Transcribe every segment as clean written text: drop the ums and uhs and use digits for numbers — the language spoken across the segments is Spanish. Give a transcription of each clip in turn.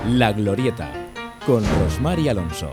La Glorieta, con Rosmar y Alonso.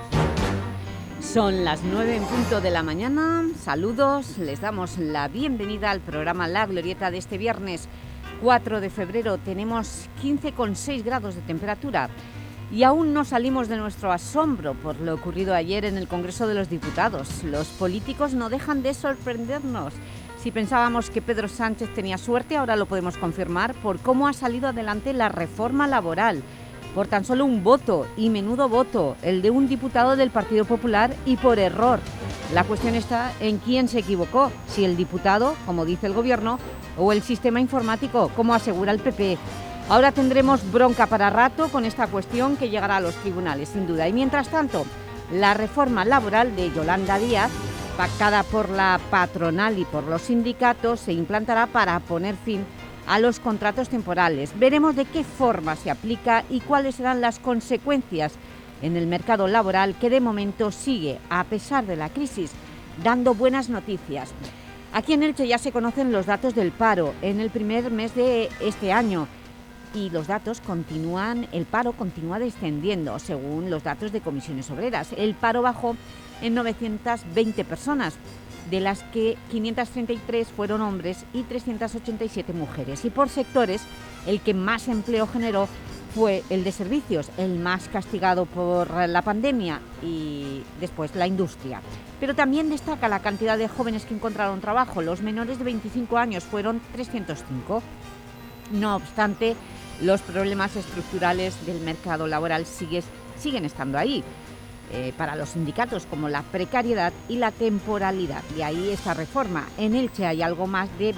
Son las 9 en punto de la mañana. Saludos, les damos la bienvenida al programa La Glorieta de este viernes 4 de febrero. Tenemos 15,6 grados de temperatura y aún no salimos de nuestro asombro por lo ocurrido ayer en el Congreso de los Diputados. Los políticos no dejan de sorprendernos. Si pensábamos que Pedro Sánchez tenía suerte, ahora lo podemos confirmar por cómo ha salido adelante la reforma laboral. Por tan solo un voto, y menudo voto, el de un diputado del Partido Popular, y por error. La cuestión está en quién se equivocó, si el diputado, como dice el Gobierno, o el sistema informático, como asegura el PP. Ahora tendremos bronca para rato con esta cuestión que llegará a los tribunales, sin duda. Y mientras tanto, la reforma laboral de Yolanda Díaz, pactada por la patronal y por los sindicatos, se implantará para poner fin a los contratos temporales. Veremos de qué forma se aplica y cuáles serán las consecuencias en el mercado laboral, que de momento sigue, a pesar de la crisis, dando buenas noticias. Aquí en Elche ya se conocen los datos del paro en el primer mes de este año y los datos continúan, el paro continúa descendiendo según los datos de Comisiones Obreras. El paro bajó en 920 personas, de las que 533 fueron hombres y 387 mujeres. Y por sectores, el que más empleo generó fue el de servicios, el más castigado por la pandemia, y después la industria. Pero también destaca la cantidad de jóvenes que encontraron trabajo. Los menores de 25 años fueron 305. No obstante, los problemas estructurales del mercado laboral siguen estando ahí. Para los sindicatos, como la precariedad y la temporalidad. De ahí esta reforma. En Elche hay algo más de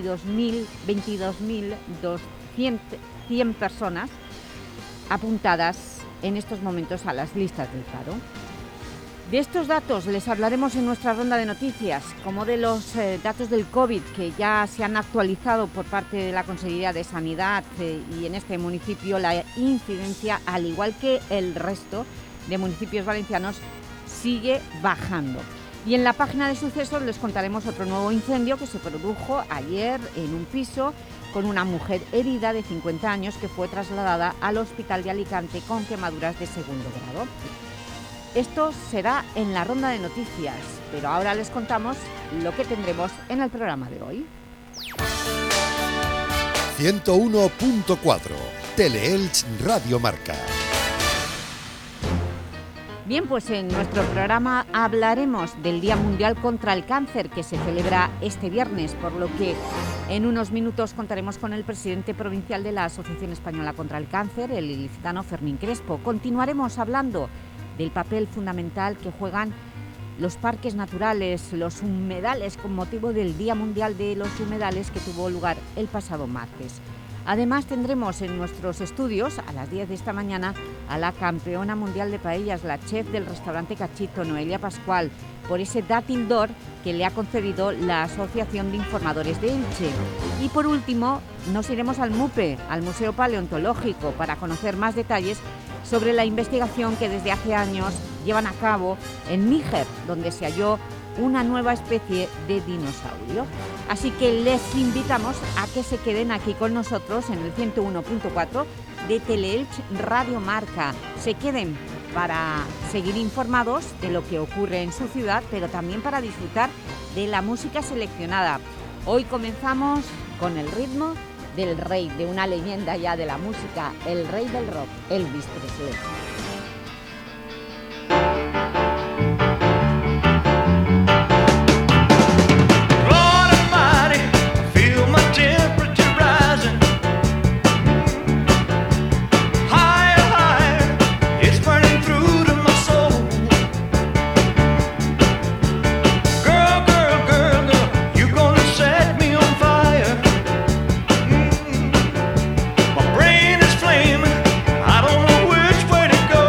22.200 personas apuntadas en estos momentos a las listas del paro. De estos datos les hablaremos en nuestra ronda de noticias, como de los datos del COVID, que ya se han actualizado por parte de la Consejería de Sanidad, y en este municipio la incidencia, al igual que el resto de municipios valencianos, sigue bajando. Y en la página de sucesos les contaremos otro nuevo incendio que se produjo ayer en un piso, con una mujer herida de 50 años que fue trasladada al hospital de Alicante con quemaduras de segundo grado. Esto será en la ronda de noticias, pero ahora les contamos lo que tendremos en el programa de hoy. 101.4 Teleelch Radio Marca. Bien, pues en nuestro programa hablaremos del Día Mundial contra el Cáncer, que se celebra este viernes, por lo que en unos minutos contaremos con el presidente provincial de la Asociación Española contra el Cáncer, el ilicitano Fermín Crespo. Continuaremos hablando del papel fundamental que juegan los parques naturales, los humedales, con motivo del Día Mundial de los Humedales que tuvo lugar el pasado martes. Además tendremos en nuestros estudios a las 10 de esta mañana a la campeona mundial de paellas, la chef del restaurante Cachito, Noelia Pascual, por ese dátil d'or que le ha concedido la Asociación de Informadores de Elche. Y por último nos iremos al MUPE, al Museo Paleontológico, para conocer más detalles sobre la investigación que desde hace años llevan a cabo en Níger, donde se halló una nueva especie de dinosaurio. Así que les invitamos a que se queden aquí con nosotros en el 101.4 de Teleelch Radio Marca. Se queden para seguir informados de lo que ocurre en su ciudad, pero también para disfrutar de la música seleccionada. Hoy comenzamos con el ritmo del rey, de una leyenda ya de la música, el rey del rock, Elvis Presley. I don't know which way to go.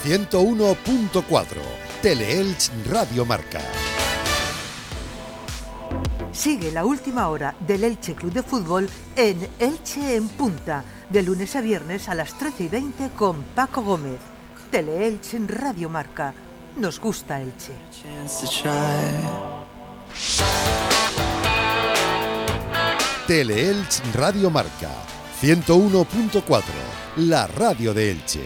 101.4, Teleelch Radio Marca. Sigue la última hora del Elche Club de Fútbol en Elche en Punta, de lunes a viernes a las 13:20 con Paco Gómez. Teleelch en Radio Marca. Nos gusta Elche. Teleelch Radio Marca, 101.4, la radio de Elche.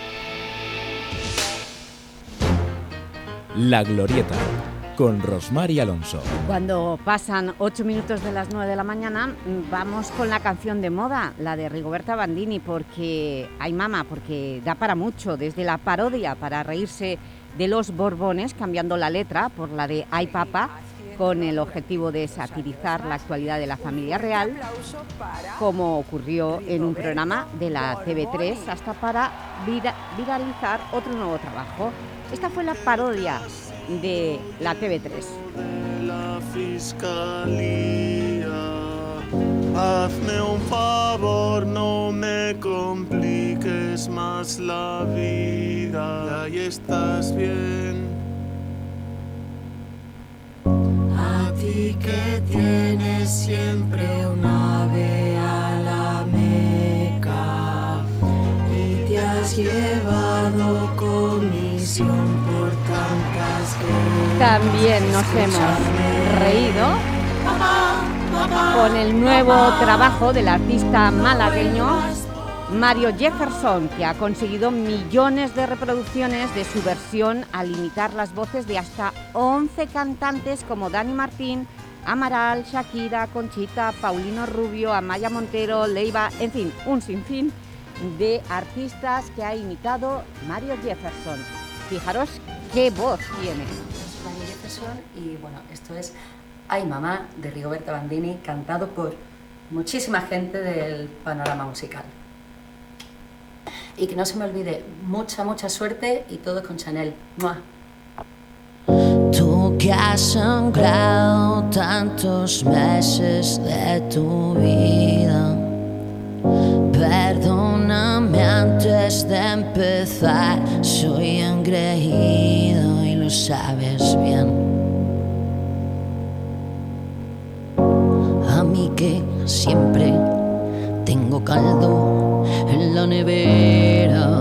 La Glorieta, con Rosmar y Alonso. Cuando pasan 8 minutos de las 9 de la mañana, vamos con la canción de moda, la de Rigoberta Bandini, porque ay mama, porque da para mucho, desde la parodia para reírse de los Borbones, cambiando la letra por la de Ay Papa, con el objetivo de satirizar la actualidad de la familia real, como ocurrió en un programa de la TV3, hasta para viralizar otro nuevo trabajo. Esta fue la parodia de la TV3. La fiscalía, hazme un favor, no me compliques más la vida. Ahí estás bien. A ti que tienes siempre un ave a la Meca y te has llevado comisión por tantas guerras. También nos hemos reído con el nuevo trabajo del artista malagueño Mario Jefferson, que ha conseguido millones de reproducciones de su versión al imitar las voces de hasta 11 cantantes como Dani Martín, Amaral, Shakira, Conchita, Paulino Rubio, Amaya Montero, Leiva, en fin, un sinfín de artistas que ha imitado Mario Jefferson. Fijaros qué voz tiene. Mario Jefferson y bueno, esto es Ay Mamá de Rigoberta Bandini, cantado por muchísima gente del panorama musical. Y que no se me olvide, mucha suerte y todo con Chanel. ¡Mua! Tú que has sangrado tantos meses de tu vida, perdóname antes de empezar, soy engreído y lo sabes bien. A mí que siempre tengo caldo en la nevera,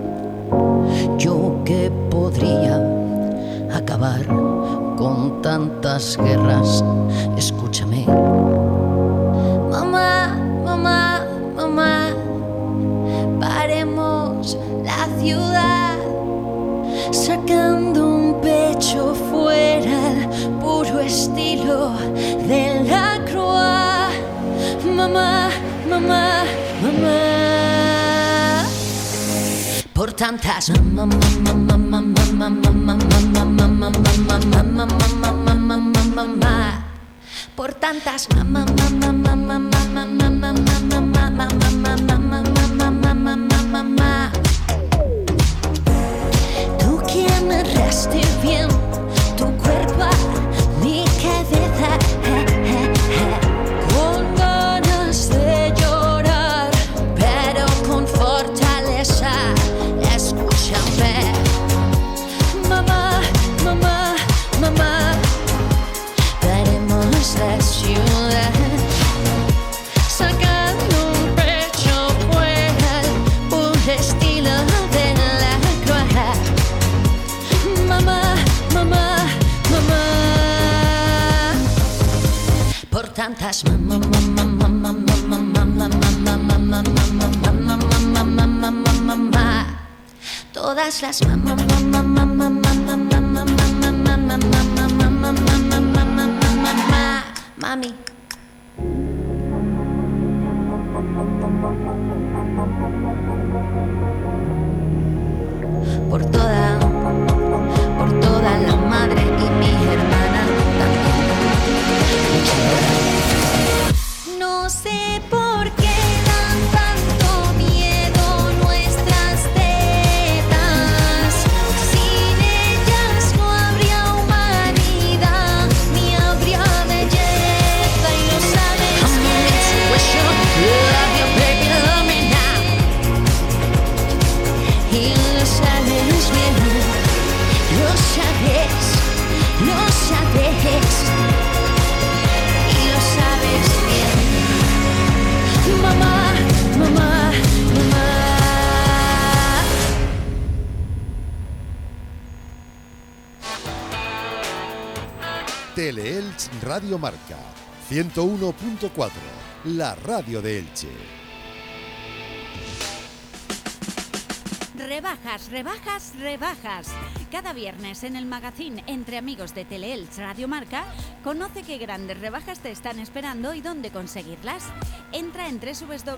yo que podría acabar con tantas guerras. Escúchame. Mamá, mamá, mamá, paremos la ciudad, sacando un pecho fuera, el puro estilo de la Croix. Mamá, mamá, mamá, por tantas mamá, mamá, mamá, mamá, mamá, mamá, mamá, mamá, mamá, mamá, por tantas mamá, mamá, mamá, mamá, mamá, mamá, mamá, mamá, mamá. Tú que amarraste bien tu cuerpo a mi cabeza, con ganas de llorar, pero con fortaleza. Escúchame, mamá, mamá, mamá, veremos la ciudad, sacando un pecho fuera, por estilo de la Croix. Mamá, mamá, mamá, por tantas mamá, mamá, mamá, mamá, mamá, mamá, mamá, mamá, mamá, mamá, mamá, todas las mamá, mamá, mamá, mamá, mamá, mamá, mamá, mamá, mamá, mamá, mami. Por toda la madre y mi hermana también. No sé por qué dan tanto miedo nuestras tetas. Sin ellas no habría humanidad, ni habría belleza, y lo sabes bien. Y lo sabes Lo sabes y lo sabes bien. Mamá, mamá, mamá. Teleelch Radio Marca 101.4, la radio de Elche. Rebajas, rebajas, rebajas. Cada viernes en el magazín Entre Amigos de Teleelch Radio Marca, conoce qué grandes rebajas te están esperando y dónde conseguirlas. Entra en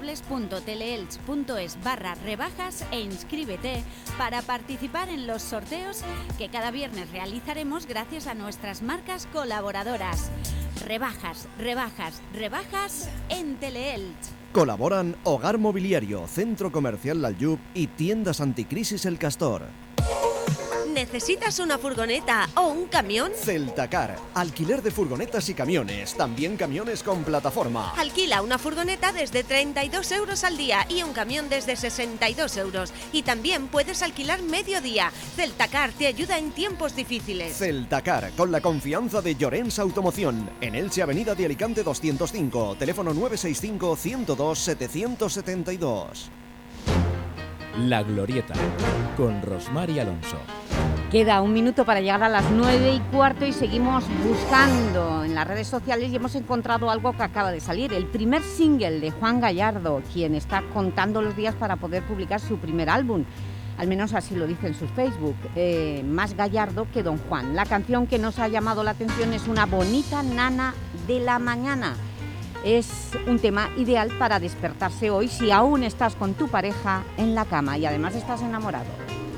www.teleelch.es/rebajas e inscríbete para participar en los sorteos que cada viernes realizaremos gracias a nuestras marcas colaboradoras. Rebajas, rebajas, rebajas en Teleelch. Colaboran Hogar Mobiliario, Centro Comercial Lalyub y Tiendas Anticrisis El Castor. ¿Necesitas una furgoneta o un camión? Celtacar, alquiler de furgonetas y camiones, también camiones con plataforma. Alquila una furgoneta desde 32 euros al día y un camión desde 62 euros. Y también puedes alquilar medio día. Celtacar te ayuda en tiempos difíciles. Celtacar, con la confianza de Llorens Automoción. En Elche, Avenida de Alicante 205, teléfono 965 102 772. La Glorieta, con Rosmar y Alonso. Queda un minuto para llegar a las 9:15 y seguimos buscando en las redes sociales y hemos encontrado algo que acaba de salir, el primer single de Juan Gallardo, quien está contando los días para poder publicar su primer álbum. Al menos así lo dice en su Facebook, más Gallardo que Don Juan. La canción que nos ha llamado la atención es Una bonita nana de la mañana. Es un tema ideal para despertarse hoy si aún estás con tu pareja en la cama y además estás enamorado.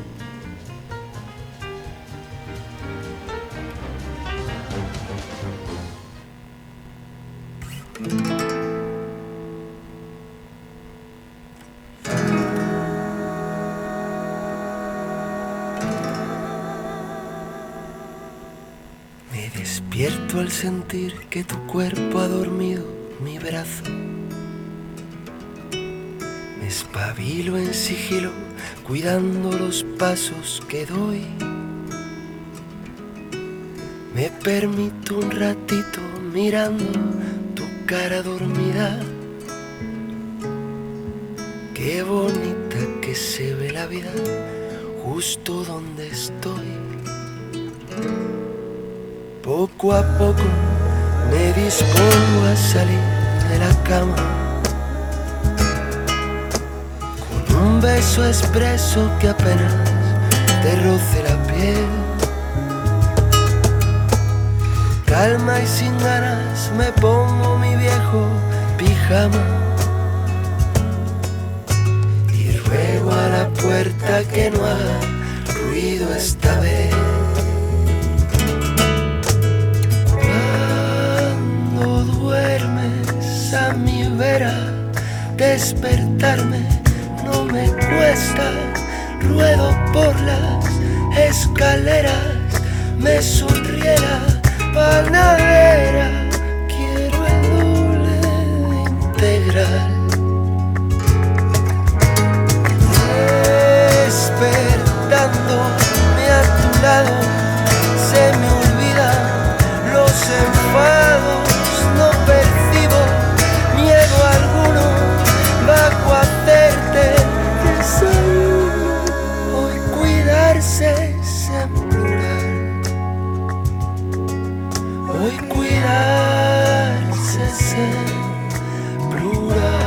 Me despierto al sentir que tu cuerpo ha dormido mi brazo. Me espabilo en sigilo, cuidando los pasos que doy. Me permito un ratito mirando tu cara dormida. Qué bonita que se ve la vida justo donde estoy. Poco a poco me dispongo a salir de la cama, con un beso expreso que apenas te roce la piel. Calma y sin ganas me pongo mi viejo pijama y ruego a la puerta que no haga ruido esta vez. Duermes a mi vera, despertarme no me cuesta. Ruedo por las escaleras, me sonríe la panadera. Quiero el doble integral. Despertándome a tu lado, se me olvidan los enfados. No percibo miedo alguno bajo hacerte desayuno. Hoy cuidarse es en plural. Hoy cuidarse es en plural.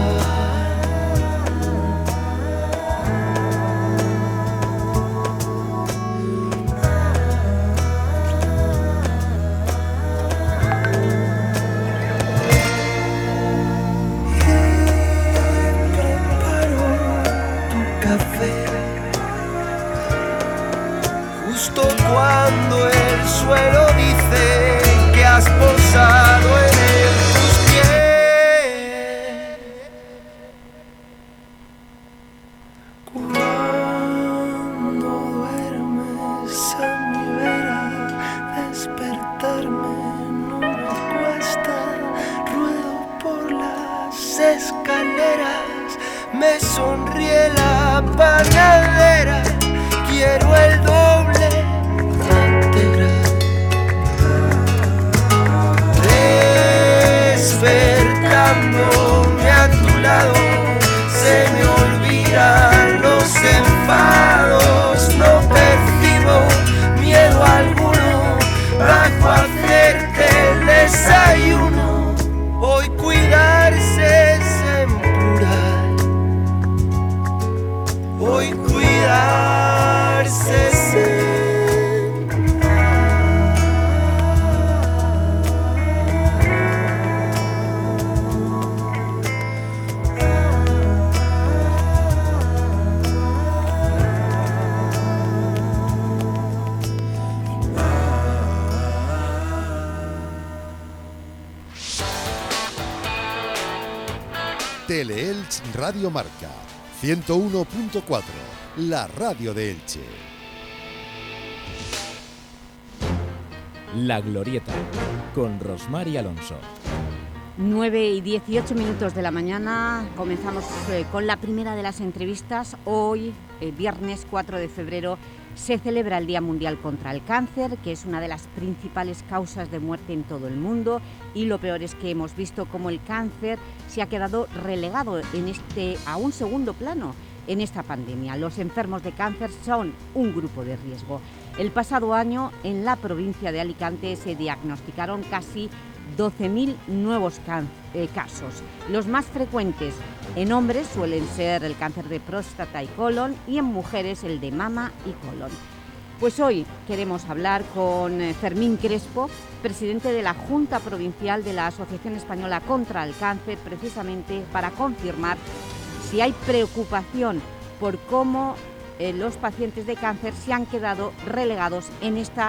Cuando el suelo dice que has posado en tus pies. Cuando duermes a mi vera, despertarme no me cuesta. Ruedo por las escaleras, me sonríe la panadera. Quiero el doble integral. Teleelch Radio Marca 101.4, la radio de Elche. La Glorieta, con Rosmar y Alonso. 9:18 de la mañana, comenzamos con la primera de las entrevistas. Hoy, viernes 4 de febrero, se celebra el Día Mundial contra el Cáncer, que es una de las principales causas de muerte en todo el mundo, y lo peor es que hemos visto cómo el cáncer se ha quedado relegado a un segundo plano en esta pandemia. Los enfermos de cáncer son un grupo de riesgo. El pasado año, en la provincia de Alicante, se diagnosticaron casi 12.000 nuevos casos. Los más frecuentes en hombres suelen ser el cáncer de próstata y colon, y en mujeres el de mama y colon. Pues hoy queremos hablar con Fermín Crespo, presidente de la Junta Provincial de la Asociación Española contra el Cáncer, precisamente para confirmar si hay preocupación por cómo los pacientes de cáncer se han quedado relegados en esta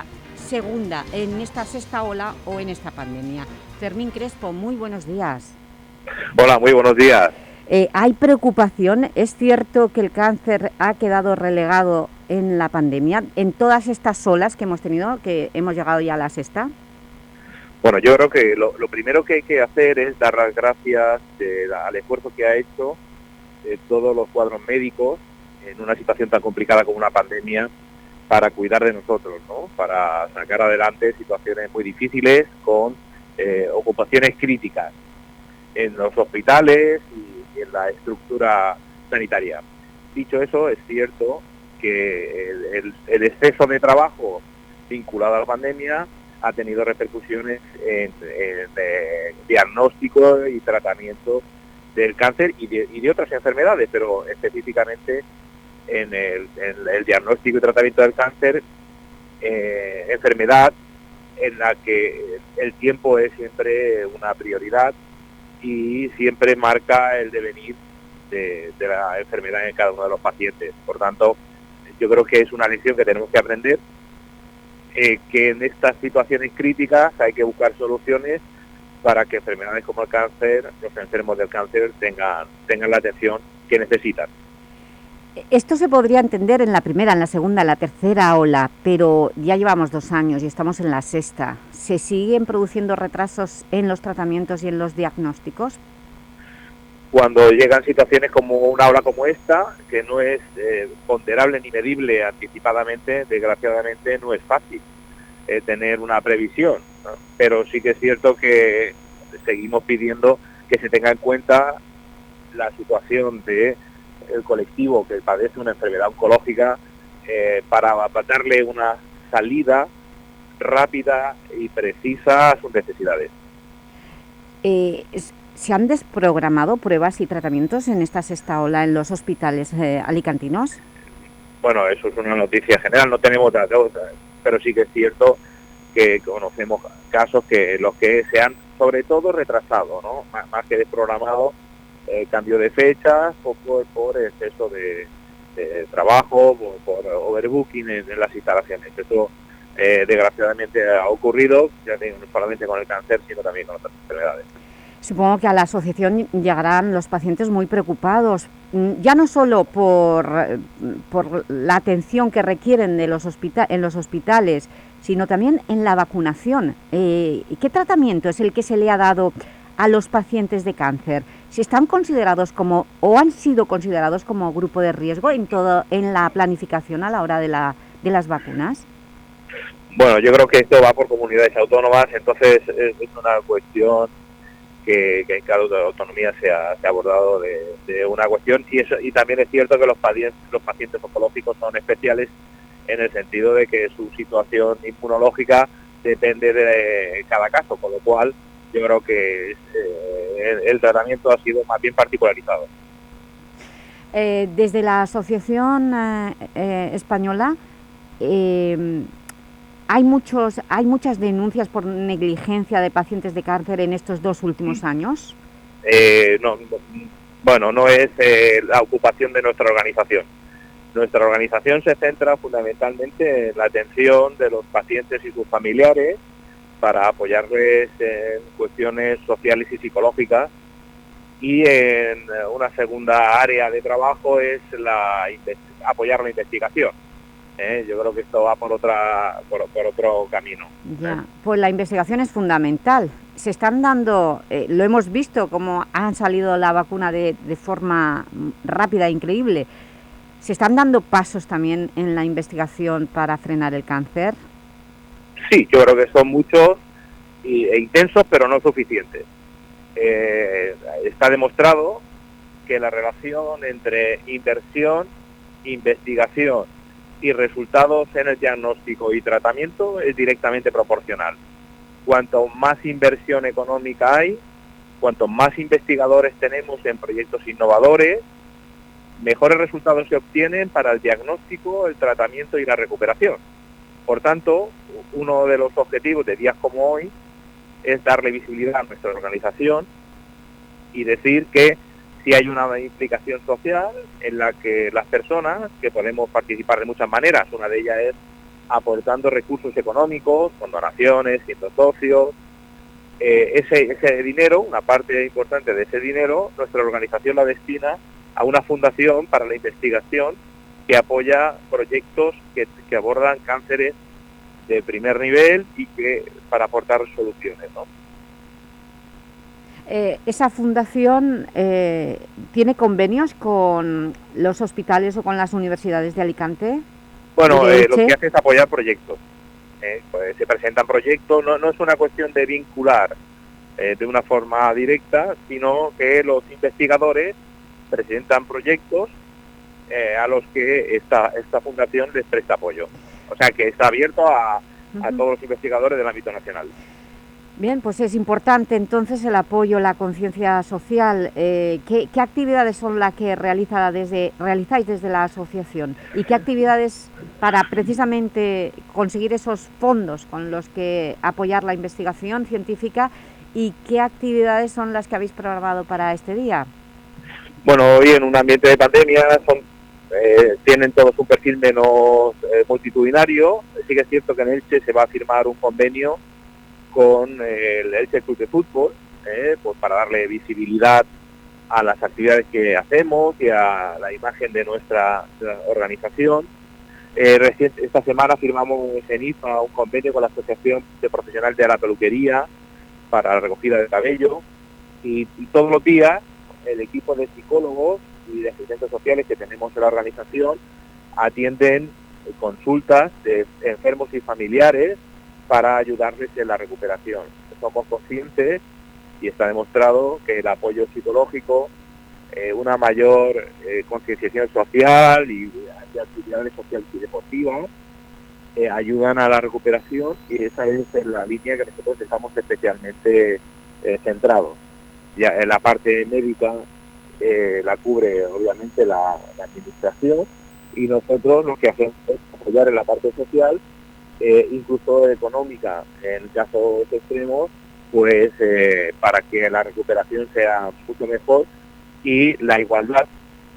sexta ola o en esta pandemia. Fermín Crespo, muy buenos días. Hola, muy buenos días. ¿Hay preocupación? ¿Es cierto que el cáncer ha quedado relegado en la pandemia, en todas estas olas que hemos tenido, que hemos llegado ya a la sexta? Bueno, yo creo que lo primero que hay que hacer es dar las gracias al esfuerzo que ha hecho todos los cuadros médicos en una situación tan complicada como una pandemia, para cuidar de nosotros, ¿no? Para sacar adelante situaciones muy difíciles con ocupaciones críticas en los hospitales y en la estructura sanitaria. Dicho eso, es cierto que el exceso de trabajo vinculado a la pandemia ha tenido repercusiones en diagnóstico y tratamiento del cáncer y de otras enfermedades, pero específicamente en el diagnóstico y tratamiento del cáncer, enfermedad en la que el tiempo es siempre una prioridad y siempre marca el devenir de la enfermedad en cada uno de los pacientes. Por tanto, yo creo que es una lección que tenemos que aprender, que en estas situaciones críticas hay que buscar soluciones para que enfermedades como el cáncer, los enfermos del cáncer tengan la atención que necesitan. Esto se podría entender en la primera, en la segunda, en la tercera ola, pero ya llevamos 2 años y estamos en la sexta. ¿Se siguen produciendo retrasos en los tratamientos y en los diagnósticos? Cuando llegan situaciones como una ola como esta, que no es ponderable ni medible anticipadamente, desgraciadamente no es fácil tener una previsión, ¿no? Pero sí que es cierto que seguimos pidiendo que se tenga en cuenta la situación de el colectivo que padece una enfermedad oncológica, para darle una salida rápida y precisa a sus necesidades. ¿Se han desprogramado pruebas y tratamientos en esta sexta ola en los hospitales alicantinos? Bueno, eso es una noticia general, no tenemos datos, pero sí que es cierto que conocemos casos que los que se han sobre todo retrasado, ¿no? Más que desprogramado, cambio de fechas o por exceso de trabajo, por overbooking en las instalaciones. Eso desgraciadamente ha ocurrido, ya no solamente con el cáncer, sino también con otras enfermedades. Supongo que a la asociación llegarán los pacientes muy preocupados, ya no solo por la atención que requieren en los hospitales, sino también en la vacunación. ¿Qué tratamiento es el que se le ha dado a los pacientes de cáncer? ¿Si están considerados como o han sido considerados como grupo de riesgo en la planificación a la hora de las vacunas? Bueno, yo creo que esto va por comunidades autónomas, entonces es una cuestión que en cada autonomía se ha abordado de una cuestión, y también es cierto que los pacientes oncológicos son especiales en el sentido de que su situación inmunológica depende de cada caso, con lo cual yo creo que el tratamiento ha sido más bien particularizado. Desde la Asociación Española hay muchas denuncias por negligencia de pacientes de cáncer en estos 2 últimos años. No es la ocupación de nuestra organización. Nuestra organización se centra fundamentalmente en la atención de los pacientes y sus familiares para apoyarles en cuestiones sociales y psicológicas y en una segunda área de trabajo es apoyar la investigación. Yo creo que esto va por otro camino. Ya, pues la investigación es fundamental. Se están dando, lo hemos visto, como han salido la vacuna de forma rápida e increíble. ¿Se están dando pasos también en la investigación para frenar el cáncer? Sí, yo creo que son muchos e intensos, pero no suficientes. Está demostrado que la relación entre inversión, investigación y resultados en el diagnóstico y tratamiento es directamente proporcional. Cuanto más inversión económica hay, cuanto más investigadores tenemos en proyectos innovadores, mejores resultados se obtienen para el diagnóstico, el tratamiento y la recuperación. Por tanto, uno de los objetivos de días como hoy es darle visibilidad a nuestra organización y decir que si hay una implicación social en la que las personas, que podemos participar de muchas maneras, una de ellas es aportando recursos económicos, con donaciones, siendo socios, ese dinero, una parte importante de ese dinero, nuestra organización la destina a una fundación para la investigación que apoya proyectos que abordan cánceres de primer nivel y que para aportar soluciones, ¿no? ¿Esa fundación tiene convenios con los hospitales o con las universidades de Alicante? Bueno, lo que hace es apoyar proyectos. Pues se presentan proyectos, no es una cuestión de vincular de una forma directa, sino que los investigadores presentan proyectos a los que esta fundación les presta apoyo. O sea que está abierto a todos los investigadores del ámbito nacional. Bien, pues es importante entonces el apoyo, la conciencia social. ¿Qué actividades son las que realizáis desde la asociación? ¿Y qué actividades para precisamente conseguir esos fondos con los que apoyar la investigación científica? ¿Y qué actividades son las que habéis programado para este día? Bueno, hoy en un ambiente de pandemia tienen todos un perfil menos multitudinario. Sí que es cierto que en Elche se va a firmar un convenio con el Elche Club de Fútbol, pues para darle visibilidad a las actividades que hacemos y a la imagen de nuestra organización. Esta semana firmamos en IFA un convenio con la Asociación de Profesionales de la Peluquería para la recogida de cabello y todos los días el equipo de psicólogos y de asistentes sociales que tenemos en la organización atienden consultas de enfermos y familiares para ayudarles en la recuperación. Somos conscientes y está demostrado que el apoyo psicológico, una mayor concienciación social y actividades sociales y deportivas ayudan a la recuperación y esa es la línea que nosotros estamos especialmente centrados. Ya en la parte médica la cubre obviamente la administración y nosotros lo que hacemos es apoyar en la parte social, incluso económica en casos extremos, pues para que la recuperación sea mucho mejor y la igualdad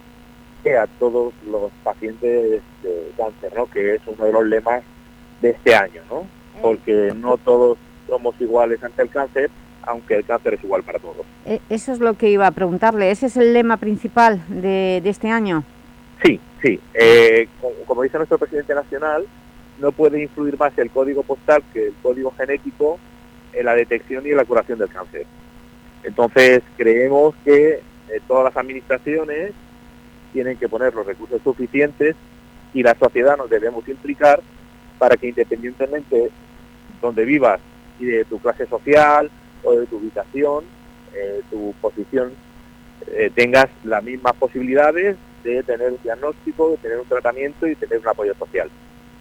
a todos los pacientes de cáncer, ¿no? Que es uno de los lemas de este año, ¿no? Porque no todos somos iguales ante el cáncer, aunque el cáncer es igual para todos. Eso es lo que iba a preguntarle. ¿Ese es el lema principal de este año? Sí. Como dice nuestro presidente nacional, no puede influir más el código postal que el código genético en la detección y en la curación del cáncer. Entonces creemos que todas las administraciones tienen que poner los recursos suficientes y la sociedad nos debemos implicar para que independientemente de donde vivas y de tu clase social o de tu ubicación, tu posición, tengas las mismas posibilidades de tener un diagnóstico, de tener un tratamiento y tener un apoyo social.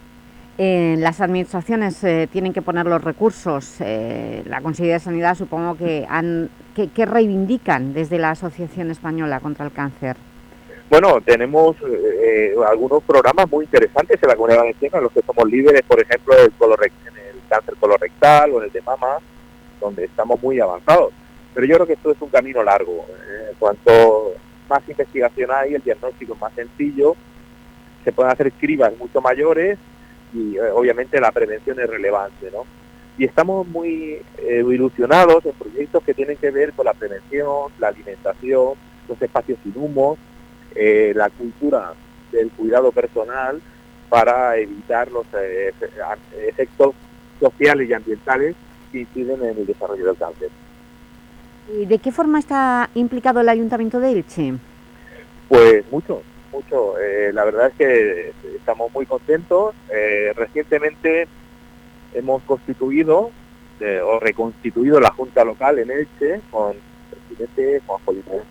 Las administraciones tienen que poner los recursos. La Consejería de Sanidad supongo que reivindican desde la Asociación Española contra el Cáncer. Bueno, tenemos algunos programas muy interesantes en la Comunidad Valenciana, en los que somos líderes, por ejemplo, en el cáncer colorectal o en el de mama, donde estamos muy avanzados. Pero yo creo que esto es un camino largo. Cuanto más investigación hay, el diagnóstico es más sencillo, se pueden hacer cribas mucho mayores y obviamente la prevención es relevante, ¿no? Y estamos muy ilusionados en proyectos que tienen que ver con la prevención, la alimentación, los espacios sin humo, la cultura del cuidado personal para evitar los efectos sociales y ambientales que inciden en el desarrollo del cáncer. ¿Y de qué forma está implicado el Ayuntamiento de Elche? Pues mucho. La verdad es que estamos muy contentos. Recientemente hemos constituido o reconstituido la Junta Local en Elche con el presidente Juanjo Linares.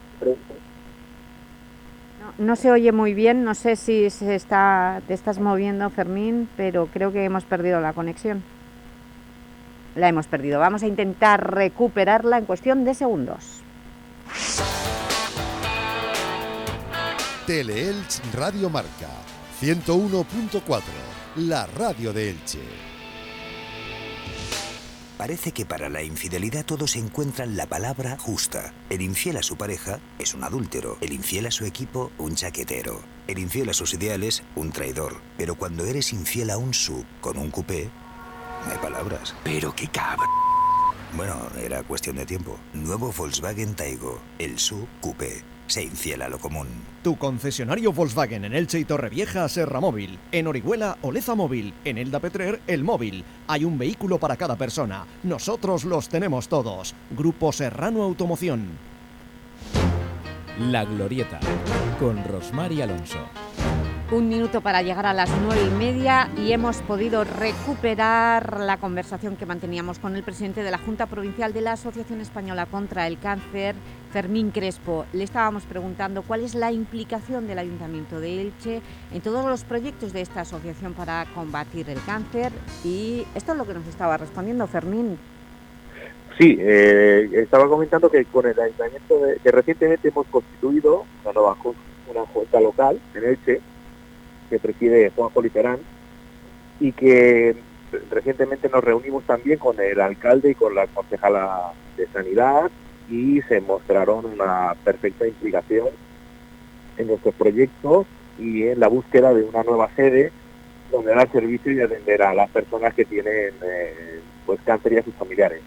No se oye muy bien, no sé si te estás moviendo, Fermín, pero creo que hemos perdido la conexión. La hemos perdido. Vamos a intentar recuperarla en cuestión de segundos. Teleelch Radio Marca 101.4, la radio de Elche. Parece que para la infidelidad todos encuentran la palabra justa. El infiel a su pareja es un adúltero. El infiel a su equipo, un chaquetero. El infiel a sus ideales, un traidor. Pero cuando eres infiel a un sub con un coupé, no hay palabras. Pero qué cabrón. Bueno, era cuestión de tiempo. Nuevo Volkswagen Taigo, el sub coupé. Se infiel a lo común. Tu concesionario Volkswagen en Elche y Torrevieja, Serra Móvil. En Orihuela, Oleza Móvil. En Elda Petrer, El Móvil. Hay un vehículo para cada persona. Nosotros los tenemos todos. Grupo Serrano Automoción. La Glorieta, con Rosmar y Alonso. 1 minuto para llegar a las 9:30 y hemos podido recuperar la conversación que manteníamos con el presidente de la Junta Provincial de la Asociación Española contra el Cáncer, Fermín Crespo. Le estábamos preguntando cuál es la implicación del Ayuntamiento de Elche en todos los proyectos de esta asociación para combatir el cáncer, y esto es lo que nos estaba respondiendo Fermín. Sí, estaba comentando que con el Ayuntamiento que recientemente hemos constituido una junta local en Elche, que preside Juanjo Linares, y que recientemente nos reunimos también con el alcalde y con la concejala de Sanidad, y se mostraron una perfecta implicación en nuestros proyectos y en la búsqueda de una nueva sede donde dar servicio y atender a las personas que tienen pues cáncer y a sus familiares.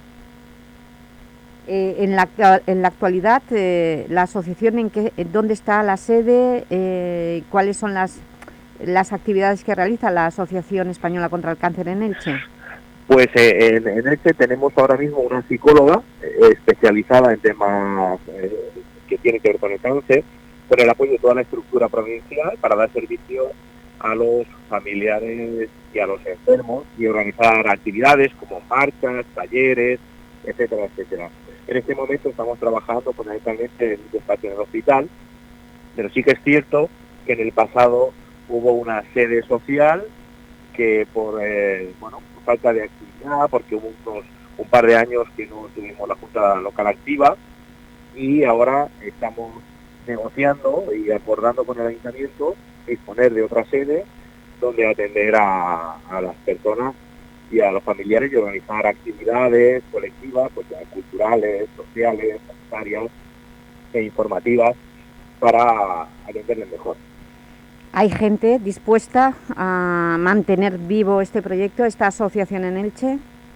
En la actualidad, la asociación, ¿dónde está la sede? ¿Cuáles son las actividades que realiza la Asociación Española contra el Cáncer en Elche? Pues en Elche tenemos ahora mismo una psicóloga especializada en temas que tienen que ver con el cáncer, con el apoyo de toda la estructura provincial para dar servicio a los familiares y a los enfermos y organizar actividades como marchas, talleres, etcétera, etcétera. En este momento estamos trabajando fundamentalmente en un despacho en el hospital, pero sí que es cierto que en el pasado hubo una sede social que por falta de actividad, porque hubo un par de años que no tuvimos la Junta Local activa, y ahora estamos negociando y acordando con el Ayuntamiento disponer de otra sede donde atender a las personas y a los familiares y organizar actividades colectivas, pues culturales, sociales, sanitarias e informativas para atenderles mejor. ¿Hay gente dispuesta a mantener vivo este proyecto, esta asociación en Elche?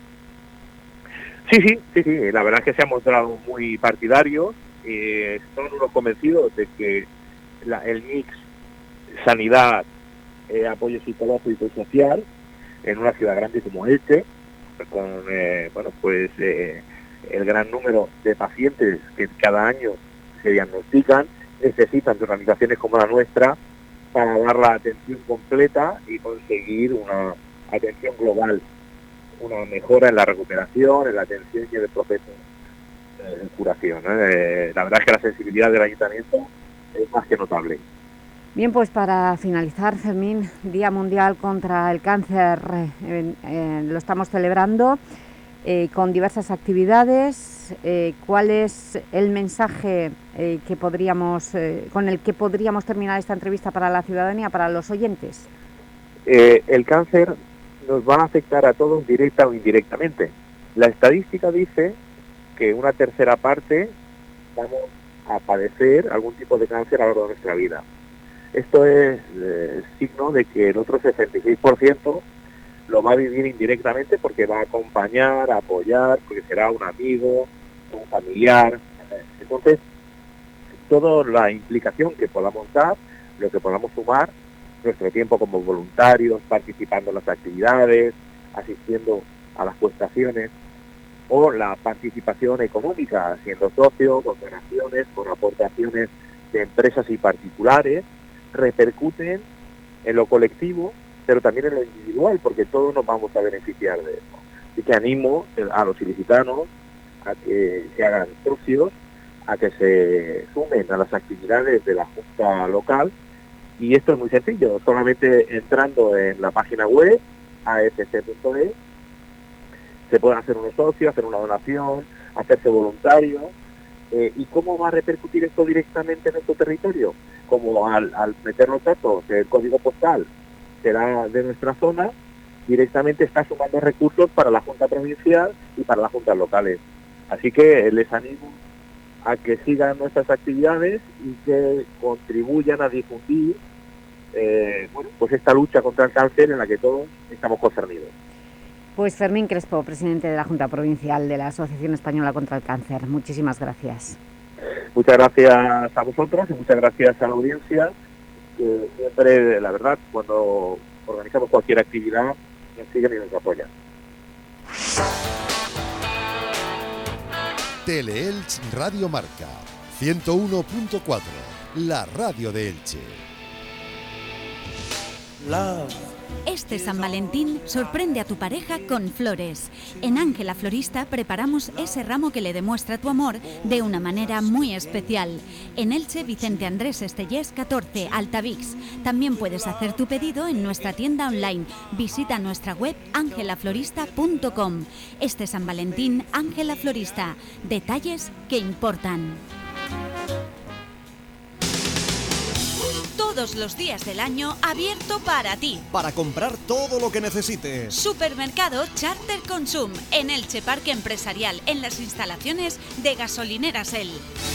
Sí, la verdad es que se han mostrado muy partidarios, son unos convencidos de que el mix sanidad, apoyo psicológico y social en una ciudad grande como Elche, con el gran número de pacientes que cada año se diagnostican, necesitan de organizaciones como la nuestra para dar la atención completa y conseguir una atención global, una mejora en la recuperación, en la atención y en el proceso de curación. La verdad es que la sensibilidad del Ayuntamiento es más que notable. Bien, pues para finalizar, Fermín, Día Mundial contra el Cáncer, lo estamos celebrando con diversas actividades. ¿Cuál es el mensaje con el que podríamos terminar esta entrevista para la ciudadanía, para los oyentes? El cáncer nos va a afectar a todos directa o indirectamente. La estadística dice que una tercera parte vamos a padecer algún tipo de cáncer a lo largo de nuestra vida. Esto es signo de que el otro 66% lo va a vivir indirectamente porque va a acompañar, a apoyar, porque será un amigo, un familiar. Entonces, toda la implicación que podamos dar, lo que podamos sumar, nuestro tiempo como voluntarios, participando en las actividades, asistiendo a las prestaciones, o la participación económica, siendo socio, con donaciones, con aportaciones de empresas y particulares, repercuten en lo colectivo, pero también en lo individual, porque todos nos vamos a beneficiar de eso. Así que animo a los ilicitanos a que se hagan socios, a que se sumen a las actividades de la Junta Local, y esto es muy sencillo, solamente entrando en la página web afc.es se puede hacer un socio, hacer una donación, hacerse voluntario. ¿Y cómo va a repercutir esto directamente en nuestro territorio? Como al meter los datos, el código postal será de nuestra zona, directamente está sumando recursos para la Junta Provincial y para las juntas locales. Así que les animo a que sigan nuestras actividades y que contribuyan a difundir pues esta lucha contra el cáncer en la que todos estamos concernidos. Pues Fermín Crespo, presidente de la Junta Provincial de la Asociación Española contra el Cáncer. Muchísimas gracias. Muchas gracias a vosotros y muchas gracias a la audiencia, que siempre, la verdad, cuando organizamos cualquier actividad, nos siguen y nos apoyan. Teleelch Radio Marca 101.4, la radio de Elche. Este San Valentín sorprende a tu pareja con flores. En Ángela Florista preparamos ese ramo que le demuestra tu amor de una manera muy especial. En Elche, Vicente Andrés Estellés 14, Altavix. También puedes hacer tu pedido en nuestra tienda online. Visita nuestra web angelaflorista.com. Este San Valentín, Ángela Florista. Detalles que importan. Todos los días del año abierto para ti. Para comprar todo lo que necesites. Supermercado Charter Consum en Elche Parque Empresarial, en las instalaciones de Gasolineras El.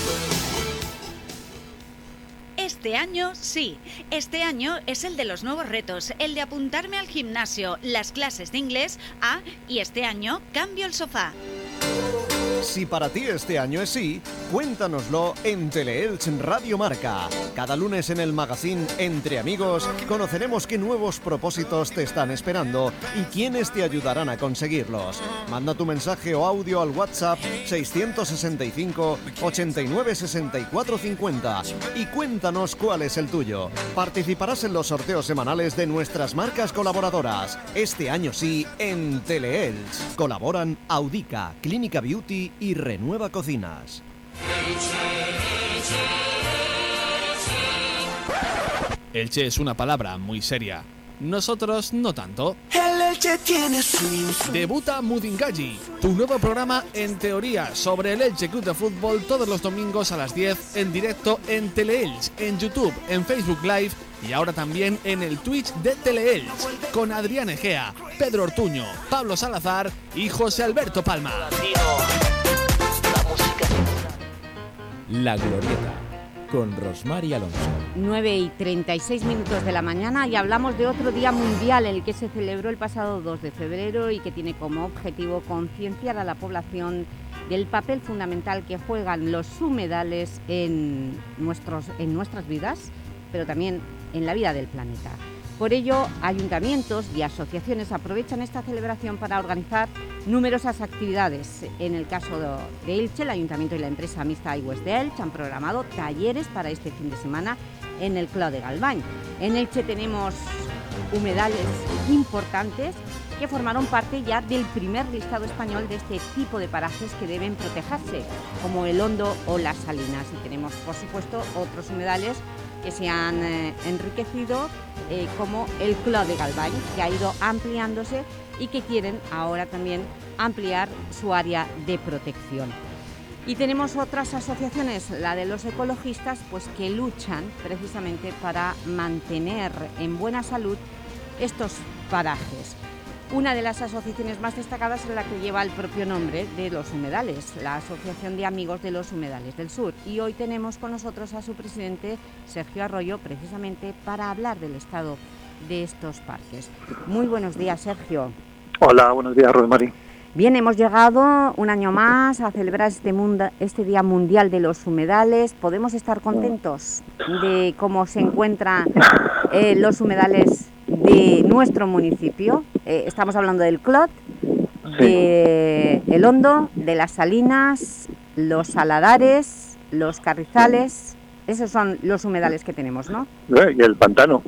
Este año sí, este año es el de los nuevos retos, el de apuntarme al gimnasio, las clases de inglés, y este año cambio el sofá. Si para ti este año es sí, cuéntanoslo en Teleelch Radio Marca. Cada lunes en el magazine Entre Amigos conoceremos qué nuevos propósitos te están esperando y quiénes te ayudarán a conseguirlos. Manda tu mensaje o audio al WhatsApp 665 89 64 50 y cuéntanos cuál es el tuyo. Participarás en los sorteos semanales de nuestras marcas colaboradoras. Este año sí, en Teleelch. Colaboran Audica, Clínica Beauty y Renueva Cocinas. Elche es una palabra muy seria. Nosotros no tanto. El Elche tiene su... Debuta Mudingaji, tu nuevo programa en teoría sobre el Elche Club de Fútbol, todos los domingos a las 10 en directo en Teleelch, en YouTube, en Facebook Live y ahora también en el Twitch de Teleelch, con Adrián Egea, Pedro Ortuño, Pablo Salazar y José Alberto Palma. La Glorieta, con Rosmar y Alonso. 9:36 de la mañana y hablamos de otro día mundial, el que se celebró el pasado 2 de febrero y que tiene como objetivo concienciar a la población del papel fundamental que juegan los humedales en nuestras vidas, pero también en la vida del planeta. Por ello, ayuntamientos y asociaciones aprovechan esta celebración para organizar numerosas actividades. En el caso de Elche, el Ayuntamiento y la empresa mixta iWest de Elche han programado talleres para este fin de semana en el Clot de Galvany. En Elche tenemos humedales importantes que formaron parte ya del primer listado español de este tipo de parajes que deben protegerse, como el Hondo o las Salinas. Y tenemos, por supuesto, otros humedales que se han enriquecido, como el Clot de Galvany, que ha ido ampliándose y que quieren ahora también ampliar su área de protección. Y tenemos otras asociaciones, la de los ecologistas, pues que luchan precisamente para mantener en buena salud estos parajes. Una de las asociaciones más destacadas es la que lleva el propio nombre de los humedales, la Asociación de Amigos de los Humedales del Sur. Y hoy tenemos con nosotros a su presidente, Sergio Arroyo, precisamente para hablar del estado de estos parques. Muy buenos días, Sergio. Hola, buenos días, Rosmary. Bien, hemos llegado un año más a celebrar este Día Mundial de los Humedales. ¿Podemos estar contentos de cómo se encuentran los humedales de nuestro municipio? Estamos hablando del Clot, de El Hondo, de las Salinas, los Saladares, los Carrizales. Esos son los humedales que tenemos, ¿no? Y el pantano.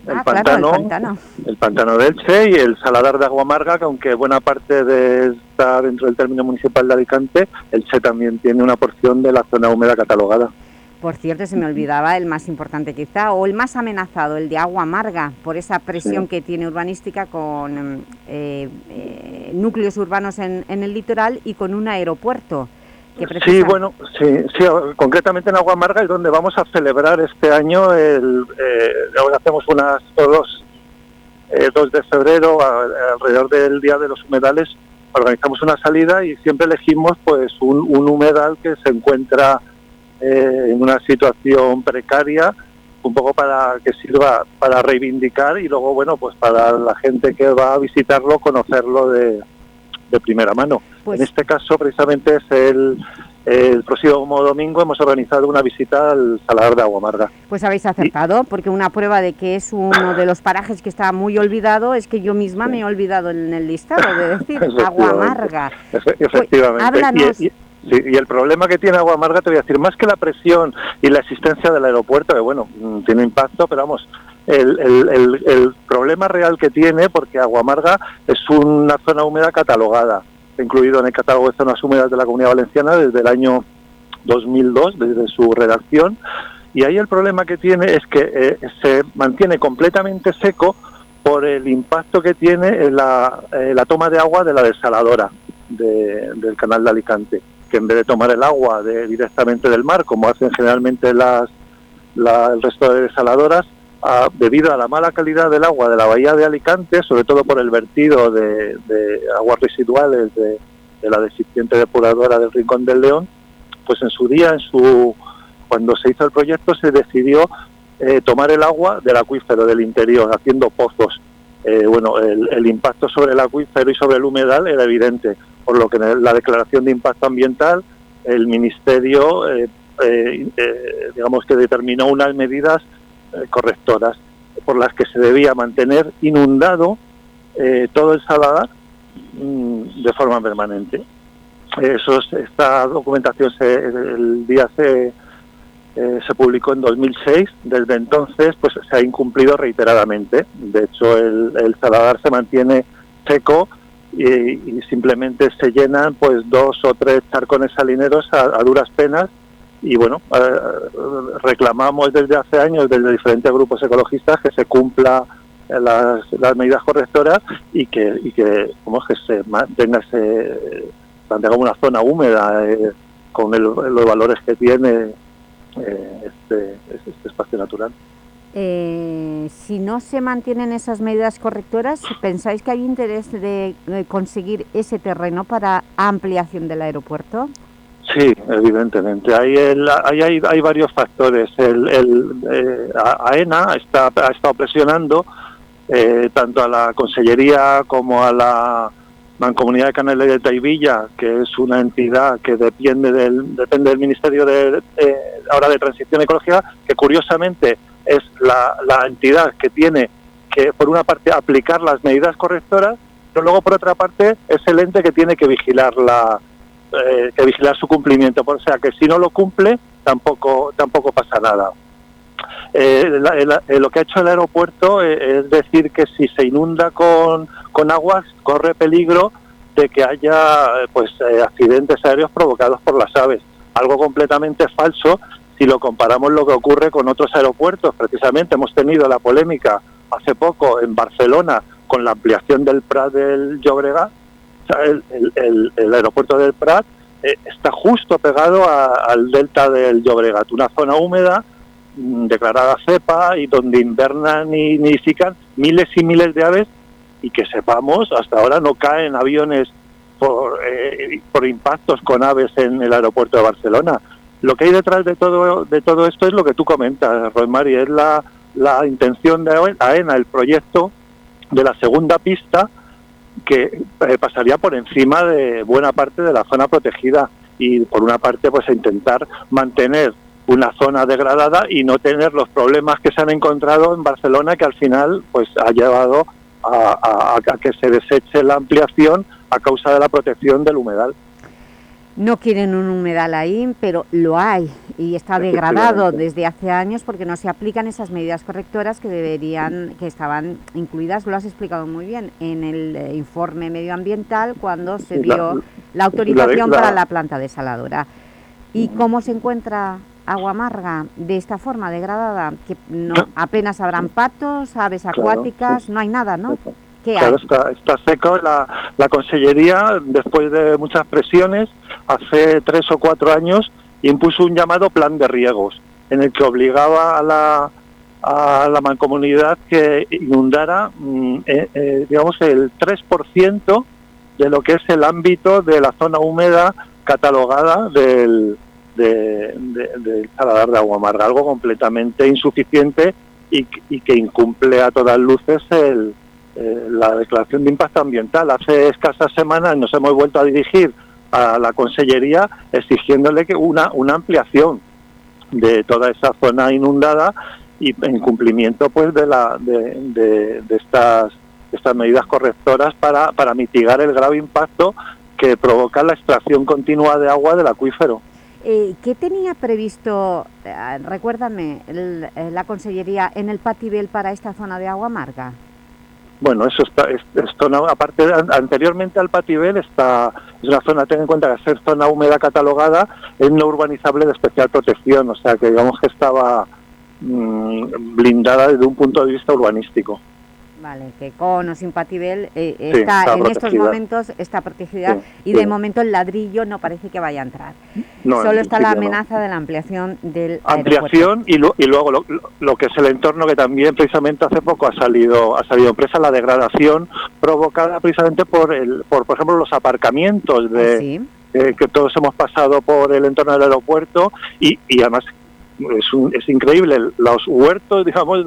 El pantano de Elche y el Saladar de Aguamarga, que aunque buena parte está dentro del término municipal de Alicante, Elche también tiene una porción de la zona húmeda catalogada. Por cierto, se me olvidaba el más importante quizá, o el más amenazado, el de Aguamarga, por esa presión que tiene urbanística con núcleos urbanos en el litoral y con un aeropuerto. Sí, bueno, sí, concretamente en Aguamarga es donde vamos a celebrar este año, ahora hacemos todos 2 de febrero, alrededor del Día de los Humedales, organizamos una salida y siempre elegimos pues un humedal que se encuentra en una situación precaria, un poco para que sirva para reivindicar y luego, bueno, pues para la gente que va a visitarlo, conocerlo de primera mano. Pues, en este caso, precisamente, es el próximo domingo hemos organizado una visita al Saladar de Aguamarga. Pues habéis acertado, porque una prueba de que es uno de los parajes que está muy olvidado es que yo misma me he olvidado en el listado de decir Aguamarga. Efectivamente. Pues, háblanos. Y el problema que tiene Aguamarga, te voy a decir, más que la presión y la existencia del aeropuerto, que bueno, tiene impacto, pero vamos, el problema real que tiene, porque Aguamarga es una zona húmeda catalogada, incluido en el catálogo de zonas húmedas de la Comunidad Valenciana desde el año 2002, desde su redacción, y ahí el problema que tiene es que se mantiene completamente seco por el impacto que tiene en la toma de agua de la desaladora del canal de Alicante, que en vez de tomar el agua directamente del mar, como hacen generalmente el resto de desaladoras, debido a la mala calidad del agua de la bahía de Alicante, sobre todo por el vertido de aguas residuales de la deficiente depuradora del Rincón del León, pues en su día, cuando se hizo el proyecto, se decidió tomar el agua del acuífero del interior, haciendo pozos. El impacto sobre el acuífero y sobre el humedal era evidente, por lo que en la declaración de impacto ambiental el Ministerio digamos que determinó unas medidas correctoras por las que se debía mantener inundado todo el Saladar de forma permanente. Esta documentación se publicó en 2006. Desde entonces pues se ha incumplido reiteradamente. De hecho, el Saladar se mantiene seco y simplemente se llenan pues 2 o 3 charcones salineros a duras penas. Y bueno, reclamamos desde hace años, desde diferentes grupos ecologistas, que se cumpla las medidas correctoras y que se mantenga una zona húmeda con los valores que tiene este espacio natural. Si no se mantienen esas medidas correctoras, ¿pensáis que hay interés de conseguir ese terreno para ampliación del aeropuerto? Sí, evidentemente. Hay varios factores. AENA ha estado presionando tanto a la Consellería como a la Mancomunidad de Canales de Taivilla, que es una entidad que depende del Ministerio ahora de Transición Ecológica, que curiosamente es la entidad que tiene que, por una parte, aplicar las medidas correctoras, pero luego, por otra parte, es el ente que tiene que vigilar su cumplimiento. O sea, que si no lo cumple, tampoco pasa nada. Lo que ha hecho el aeropuerto es decir que si se inunda con aguas, corre peligro de que haya accidentes aéreos provocados por las aves. Algo completamente falso si lo comparamos lo que ocurre con otros aeropuertos. Precisamente hemos tenido la polémica hace poco en Barcelona con la ampliación del Prat del Llobregat. O sea, el aeropuerto del Prat está justo pegado al delta del Llobregat, una zona húmeda declarada cepa y donde invernan y nidifican miles y miles de aves, y que sepamos, hasta ahora no caen aviones por impactos con aves en el aeropuerto de Barcelona. Lo que hay detrás de todo esto es lo que tú comentas, Rosmary, es la intención de AENA, el proyecto de la segunda pista, que pasaría por encima de buena parte de la zona protegida, y por una parte pues a intentar mantener una zona degradada y no tener los problemas que se han encontrado en Barcelona, que al final pues ha llevado a que se deseche la ampliación a causa de la protección del humedal. No quieren un humedal ahí, pero lo hay y está degradado desde hace años porque no se aplican esas medidas correctoras que estaban incluidas, lo has explicado muy bien, en el informe medioambiental cuando se dio la autorización para la planta desaladora. ¿Y cómo se encuentra Aguamarga de esta forma degradada? Que no, apenas habrán patos, aves acuáticas, no hay nada, ¿no? ¿Qué hay? Claro, está seco. La Consellería, después de muchas presiones, hace 3 o 4 años, impuso un llamado plan de riegos, en el que obligaba a la mancomunidad que inundara, digamos, el 3% de lo que es el ámbito de la zona húmeda catalogada del Saladar de Aguamarga, algo completamente insuficiente y que incumple a todas luces la declaración de impacto ambiental. Hace escasas semanas nos hemos vuelto a dirigir a la Consellería exigiéndole que una ampliación de toda esa zona inundada y en cumplimiento pues de estas medidas correctoras para mitigar el grave impacto que provoca la extracción continua de agua del acuífero. ¿Qué tenía previsto, recuérdame, la Consellería en el Patibel para esta zona de Aguamarga? Bueno, eso aparte, anteriormente al Patibel es una zona, ten en cuenta que al ser zona húmeda catalogada es no urbanizable de especial protección, o sea que digamos que estaba blindada desde un punto de vista urbanístico. Vale, que con o sin Patibel está en estos momentos está protegida y de momento el ladrillo no parece que vaya a entrar. No, solo está la amenaza de la ampliación del aeropuerto. Y luego lo que es el entorno, que también precisamente hace poco ha salido empresa, la degradación provocada precisamente por ejemplo los aparcamientos que todos hemos pasado por el entorno del aeropuerto y además es increíble los huertos, digamos,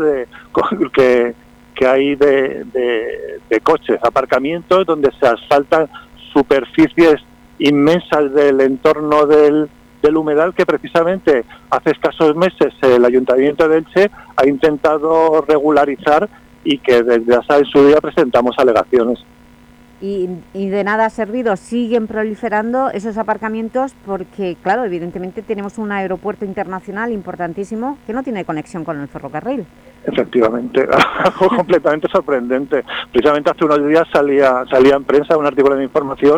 que hay de coches, aparcamientos donde se asfaltan superficies inmensas del entorno del humedal, que precisamente hace escasos meses el Ayuntamiento de Elche ha intentado regularizar y que desde ASA en su día presentamos alegaciones. Y de nada ha servido, siguen proliferando esos aparcamientos porque, claro, evidentemente tenemos un aeropuerto internacional importantísimo que no tiene conexión con el ferrocarril. Efectivamente, algo completamente sorprendente. Precisamente hace unos días salía en prensa un artículo de información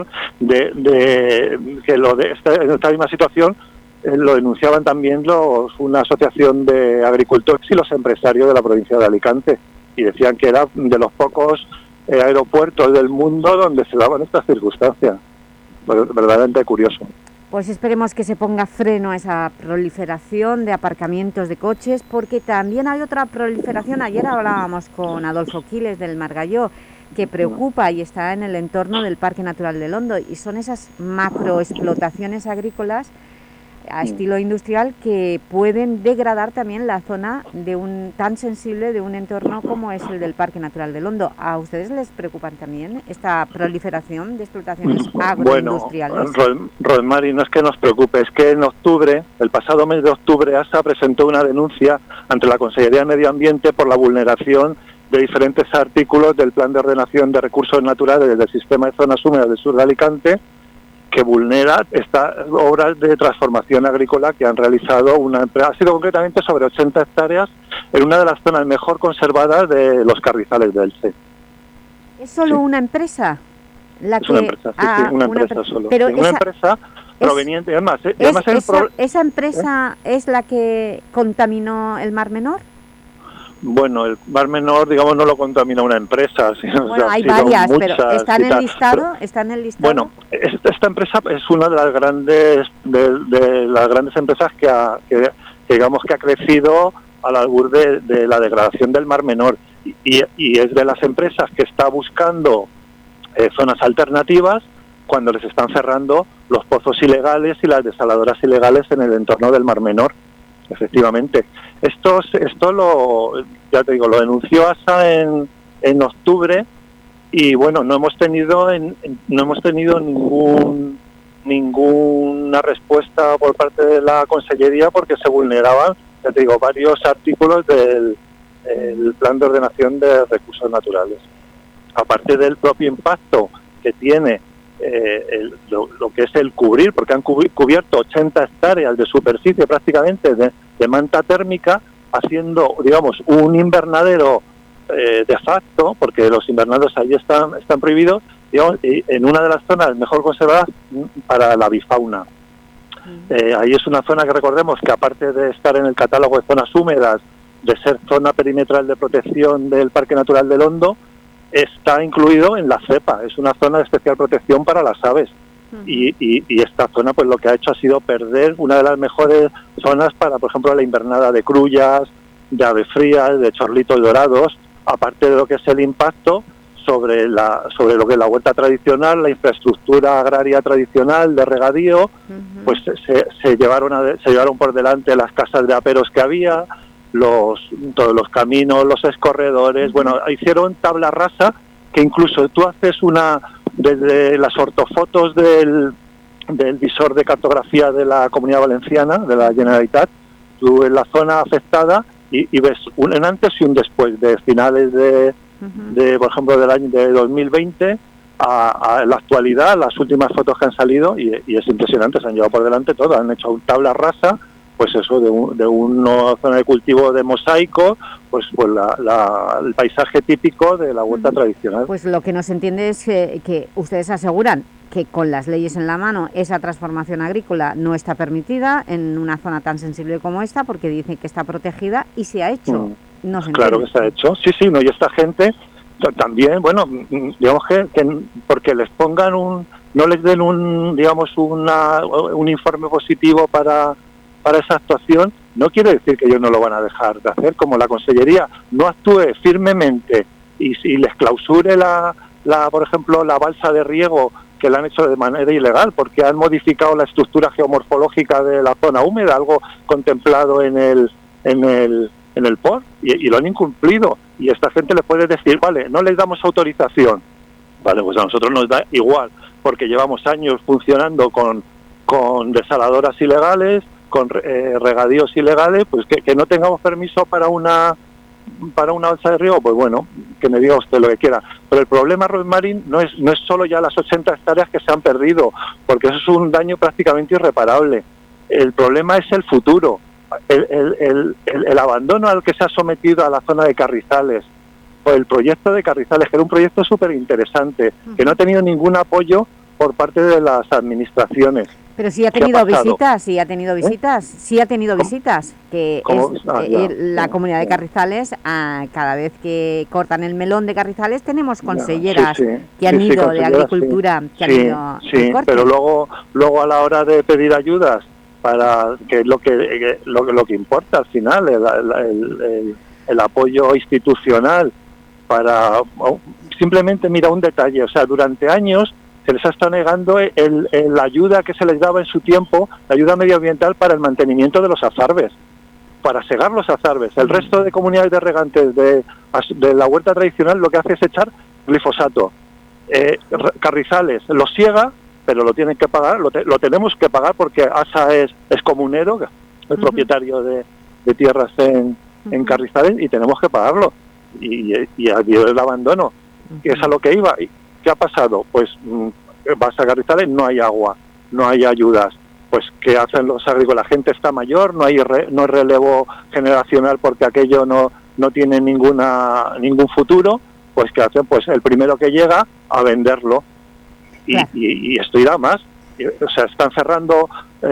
de que esta misma situación lo denunciaban también una asociación de agricultores y los empresarios de la provincia de Alicante, y decían que era de los pocos aeropuertos del mundo donde se daban estas circunstancias. Verdaderamente curioso. Pues esperemos que se ponga freno a esa proliferación de aparcamientos de coches, porque también hay otra proliferación. Ayer hablábamos con Adolfo Quiles del Margalló, que preocupa y está en el entorno del Parque Natural del Hondo, y son esas macroexplotaciones agrícolas a estilo industrial que pueden degradar también la zona tan sensible de un entorno como es el del Parque Natural del Hondo. ¿A ustedes les preocupan también esta proliferación de explotaciones agroindustriales? Bueno, Rosmary, no es que nos preocupe, es que en octubre, el pasado mes de octubre, ASA presentó una denuncia ante la Consellería de Medio Ambiente por la vulneración de diferentes artículos del Plan de Ordenación de Recursos Naturales del Sistema de Zonas Húmedas del Sur de Alicante, que vulnera estas obras de transformación agrícola que han realizado una empresa. Ha sido concretamente sobre 80 hectáreas en una de las zonas mejor conservadas de los carrizales de Elche. ¿Es solo una empresa? Una empresa, una empresa solo. Pero una empresa proveniente, además ¿esa empresa es la que contaminó el Mar Menor? Bueno, el Mar Menor, digamos, no lo contamina una empresa, sino hay varias, pero ¿está en el listado? Bueno, esta empresa es una de las grandes las grandes empresas que digamos que ha crecido al albur de la degradación del Mar Menor, y es de las empresas que está buscando zonas alternativas cuando les están cerrando los pozos ilegales y las desaladoras ilegales en el entorno del Mar Menor. Efectivamente. Esto ya te digo, lo denunció ASA en en octubre y bueno, no hemos tenido ninguna respuesta por parte de la Consellería porque se vulneraban, ya te digo, varios artículos del Plan de Ordenación de Recursos Naturales. Aparte del propio impacto que tiene lo que es el cubrir, porque han cubierto 80 hectáreas de superficie prácticamente de manta térmica, haciendo, digamos, un invernadero de facto, porque los invernaderos ahí están prohibidos, digamos, en una de las zonas mejor conservadas para la avifauna. Ahí es una zona que recordemos que aparte de estar en el catálogo de zonas húmedas, de ser zona perimetral de protección del Parque Natural del Hondo, está incluido en la cepa, es una zona de especial protección para las aves. Y esta zona pues lo que ha hecho ha sido perder una de las mejores zonas para, por ejemplo, la invernada de crullas, de aves frías, de chorlitos dorados, aparte de lo que es el impacto sobre lo que es la huerta tradicional, la infraestructura agraria tradicional de regadío, pues se llevaron por delante las casas de aperos que había, todos los caminos, los escorredores, bueno, hicieron tabla rasa que incluso tú haces desde las ortofotos del visor de cartografía de la Comunidad Valenciana, de la Generalitat, tú en la zona afectada y ves un antes y un después de finales de por ejemplo, del año de 2020 a la actualidad, las últimas fotos que han salido y es impresionante, se han llevado por delante todo, han hecho tabla rasa, pues eso, de una zona de cultivo de mosaico, pues el paisaje típico de la huerta tradicional. Pues lo que no se entiende es que ustedes aseguran que con las leyes en la mano esa transformación agrícola no está permitida en una zona tan sensible como esta, porque dicen que está protegida y se ha hecho. No se claro que se ha hecho, sí, no, y esta gente también, bueno, digamos que porque les pongan no les den un informe positivo para esa actuación, no quiere decir que ellos no lo van a dejar de hacer. Como la Consellería no actúe firmemente y les clausure por ejemplo, la balsa de riego que la han hecho de manera ilegal, porque han modificado la estructura geomorfológica de la zona húmeda, algo contemplado en el POR, y lo han incumplido, y esta gente le puede decir, vale, no les damos autorización, vale, pues a nosotros nos da igual, porque llevamos años funcionando con desaladoras ilegales, con regadíos ilegales, pues que no tengamos permiso para una balsa de riego, pues bueno, que me diga usted lo que quiera. Pero el problema, Rosmarín, no es solo ya las 80 hectáreas que se han perdido, porque eso es un daño prácticamente irreparable. El problema es el futuro, el abandono al que se ha sometido a la zona de Carrizales, o el proyecto de Carrizales, que era un proyecto súper interesante, que no ha tenido ningún apoyo por parte de las administraciones. Pero sí ha tenido visitas, sí ha tenido visitas, que la comunidad de Carrizales, cada vez que cortan el melón de Carrizales, tenemos conselleras que han ido de agricultura, que han ido al corte. Pero luego a la hora de pedir ayudas, para que es lo que importa al final, el apoyo institucional, para simplemente, mira, un detalle, o sea, durante años se les ha estado negando la ayuda que se les daba en su tiempo, la ayuda medioambiental para el mantenimiento de los azarbes, para segar los azarbes. El resto de comunidades de regantes de la huerta tradicional lo que hace es echar glifosato. Carrizales lo siega, pero lo tienen que pagar, lo tenemos que pagar porque ASA es comunero, es propietario de tierras en Carrizales, y tenemos que pagarlo. Y ha habido el abandono, que es a lo que iba. ¿Qué ha pasado? Pues vas a Carrizales, no hay agua, no hay ayudas. Pues ¿qué hacen los agrícolas? La gente está mayor, no hay relevo generacional porque aquello no tiene ningún futuro. Pues ¿qué hacen? Pues el primero que llega a venderlo. Y esto irá más. O sea, están cerrando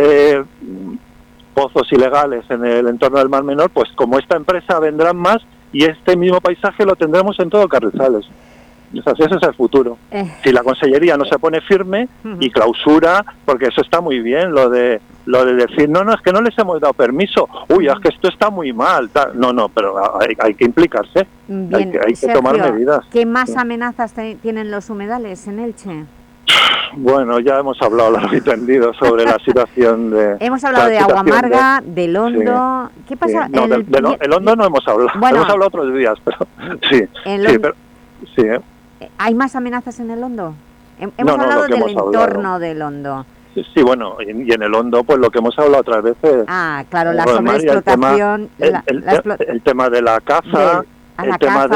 pozos ilegales en el entorno del Mar Menor, pues como esta empresa vendrán más y este mismo paisaje lo tendremos en todo Carrizales. Ese es el futuro. Si la Consellería no se pone firme y clausura, porque eso está muy bien, lo de decir, no, es que no les hemos dado permiso, es que esto está muy mal, no, pero hay que implicarse. Bien, hay que Sergio, tomar medidas. ¿Qué más amenazas tienen los humedales en Elche? Bueno, ya hemos hablado largo y tendido sobre la situación de... Hemos hablado de Aguamarga, del Hondo... ¿Qué pasa? No, el Hondo no hemos hablado. Bueno, hemos hablado otros días, pero sí. Sí. ¿Hay más amenazas en el Hondo? Hemos hablado del entorno del Hondo. Sí, bueno, y en el Hondo, pues lo que hemos hablado otras veces. Ah, claro, la sobreexplotación. El tema de la caza, el tema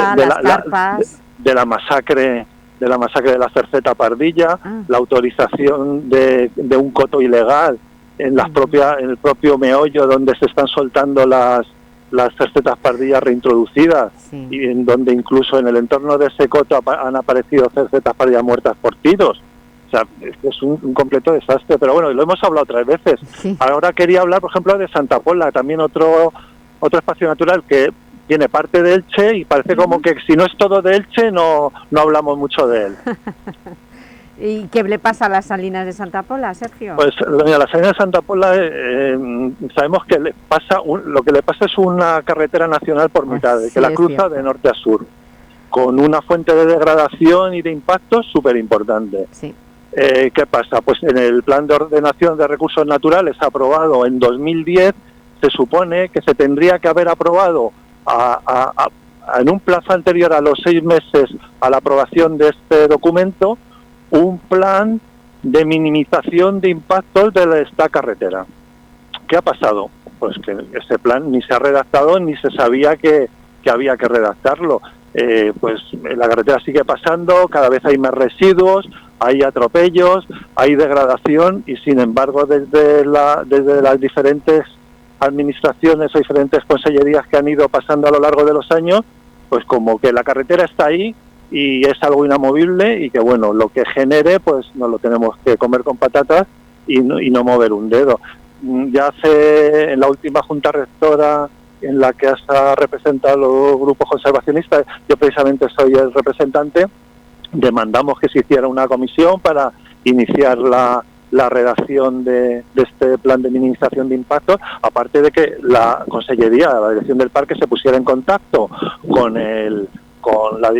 de la masacre de la cerceta pardilla, la autorización de un coto ilegal en el propio meollo donde se están soltando las cercetas pardillas reintroducidas, y en donde incluso en el entorno de ese coto han aparecido cercetas pardillas muertas por tiros. O sea, es un completo desastre, pero bueno, lo hemos hablado otras veces. Sí. Ahora quería hablar, por ejemplo, de Santa Pola, también otro espacio natural que tiene parte de Elche y parece como que si no es todo de Elche no hablamos mucho de él. ¿Y qué le pasa a las salinas de Santa Pola, Sergio? Pues a las salinas de Santa Pola sabemos que lo que le pasa es una carretera nacional por mitad, que la cruza de norte a sur, con una fuente de degradación y de impacto súper importante. Sí. ¿Qué pasa? Pues en el Plan de Ordenación de Recursos Naturales aprobado en 2010, se supone que se tendría que haber aprobado en un plazo anterior a los 6 meses a la aprobación de este documento, un plan de minimización de impactos de esta carretera. ¿Qué ha pasado? Pues que ese plan ni se ha redactado ni se sabía que había que redactarlo. Pues la carretera sigue pasando, cada vez hay más residuos, hay atropellos, hay degradación y sin embargo desde las diferentes administraciones o diferentes consellerías que han ido pasando a lo largo de los años, pues como que la carretera está ahí y es algo inamovible y que bueno, lo que genere pues nos lo tenemos que comer con patatas y no mover un dedo. Ya en la última junta rectora en la que has representado los grupos conservacionistas, yo precisamente soy el representante, demandamos que se hiciera una comisión para iniciar la redacción de este plan de minimización de impactos, aparte de que la Consellería, la Dirección del Parque, se pusiera en contacto con la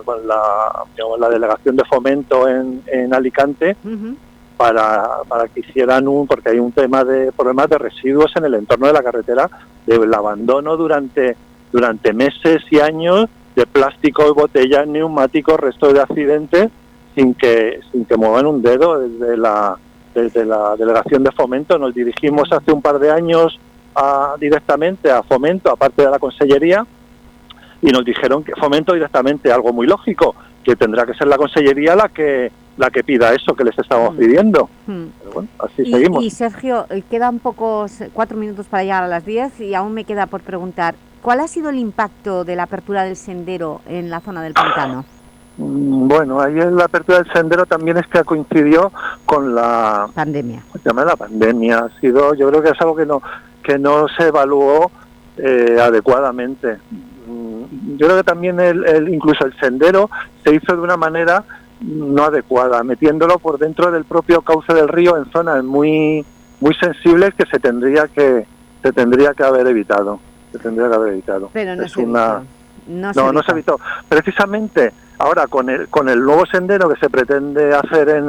Delegación de Fomento en Alicante, para que hicieran porque hay un tema de problemas de residuos en el entorno de la carretera, del abandono durante meses y años de plástico, botellas, neumáticos, restos de accidentes, sin que muevan un dedo. Desde la Delegación de Fomento nos dirigimos hace un par de años directamente a Fomento, aparte de la Consellería, y nos dijeron que Fomento directamente, algo muy lógico, que tendrá que ser la Consellería la que pida eso que les estamos pidiendo. Pero bueno, así seguimos. Y Sergio, quedan 4 minutos para llegar a las 10 y aún me queda por preguntar, ¿cuál ha sido el impacto de la apertura del sendero en la zona del pantano? Bueno, ahí en la apertura del sendero también es que coincidió con la pandemia. El tema de la pandemia yo creo que es algo que no se evaluó adecuadamente. Yo creo que también incluso el sendero se hizo de una manera no adecuada, metiéndolo por dentro del propio cauce del río en zonas muy muy sensibles que se tendría que haber evitado. Pero no es se evitó. No se evitó. Precisamente ahora con el nuevo sendero que se pretende hacer en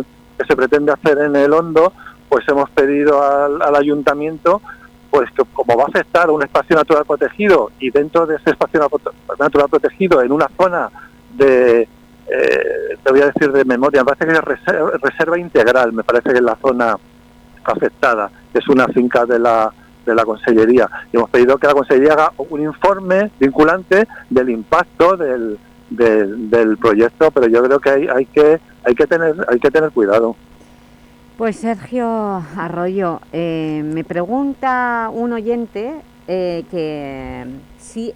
el Hondo, pues hemos pedido al ayuntamiento pues que como va a afectar un espacio natural protegido y dentro de ese espacio natural protegido en una zona te voy a decir de memoria, me parece que es reserva integral, me parece que es la zona afectada, que es una finca de la Consellería, y hemos pedido que la Consellería haga un informe vinculante del impacto del proyecto, pero yo creo que hay que tener cuidado. Pues Sergio Arroyo, me pregunta un oyente que si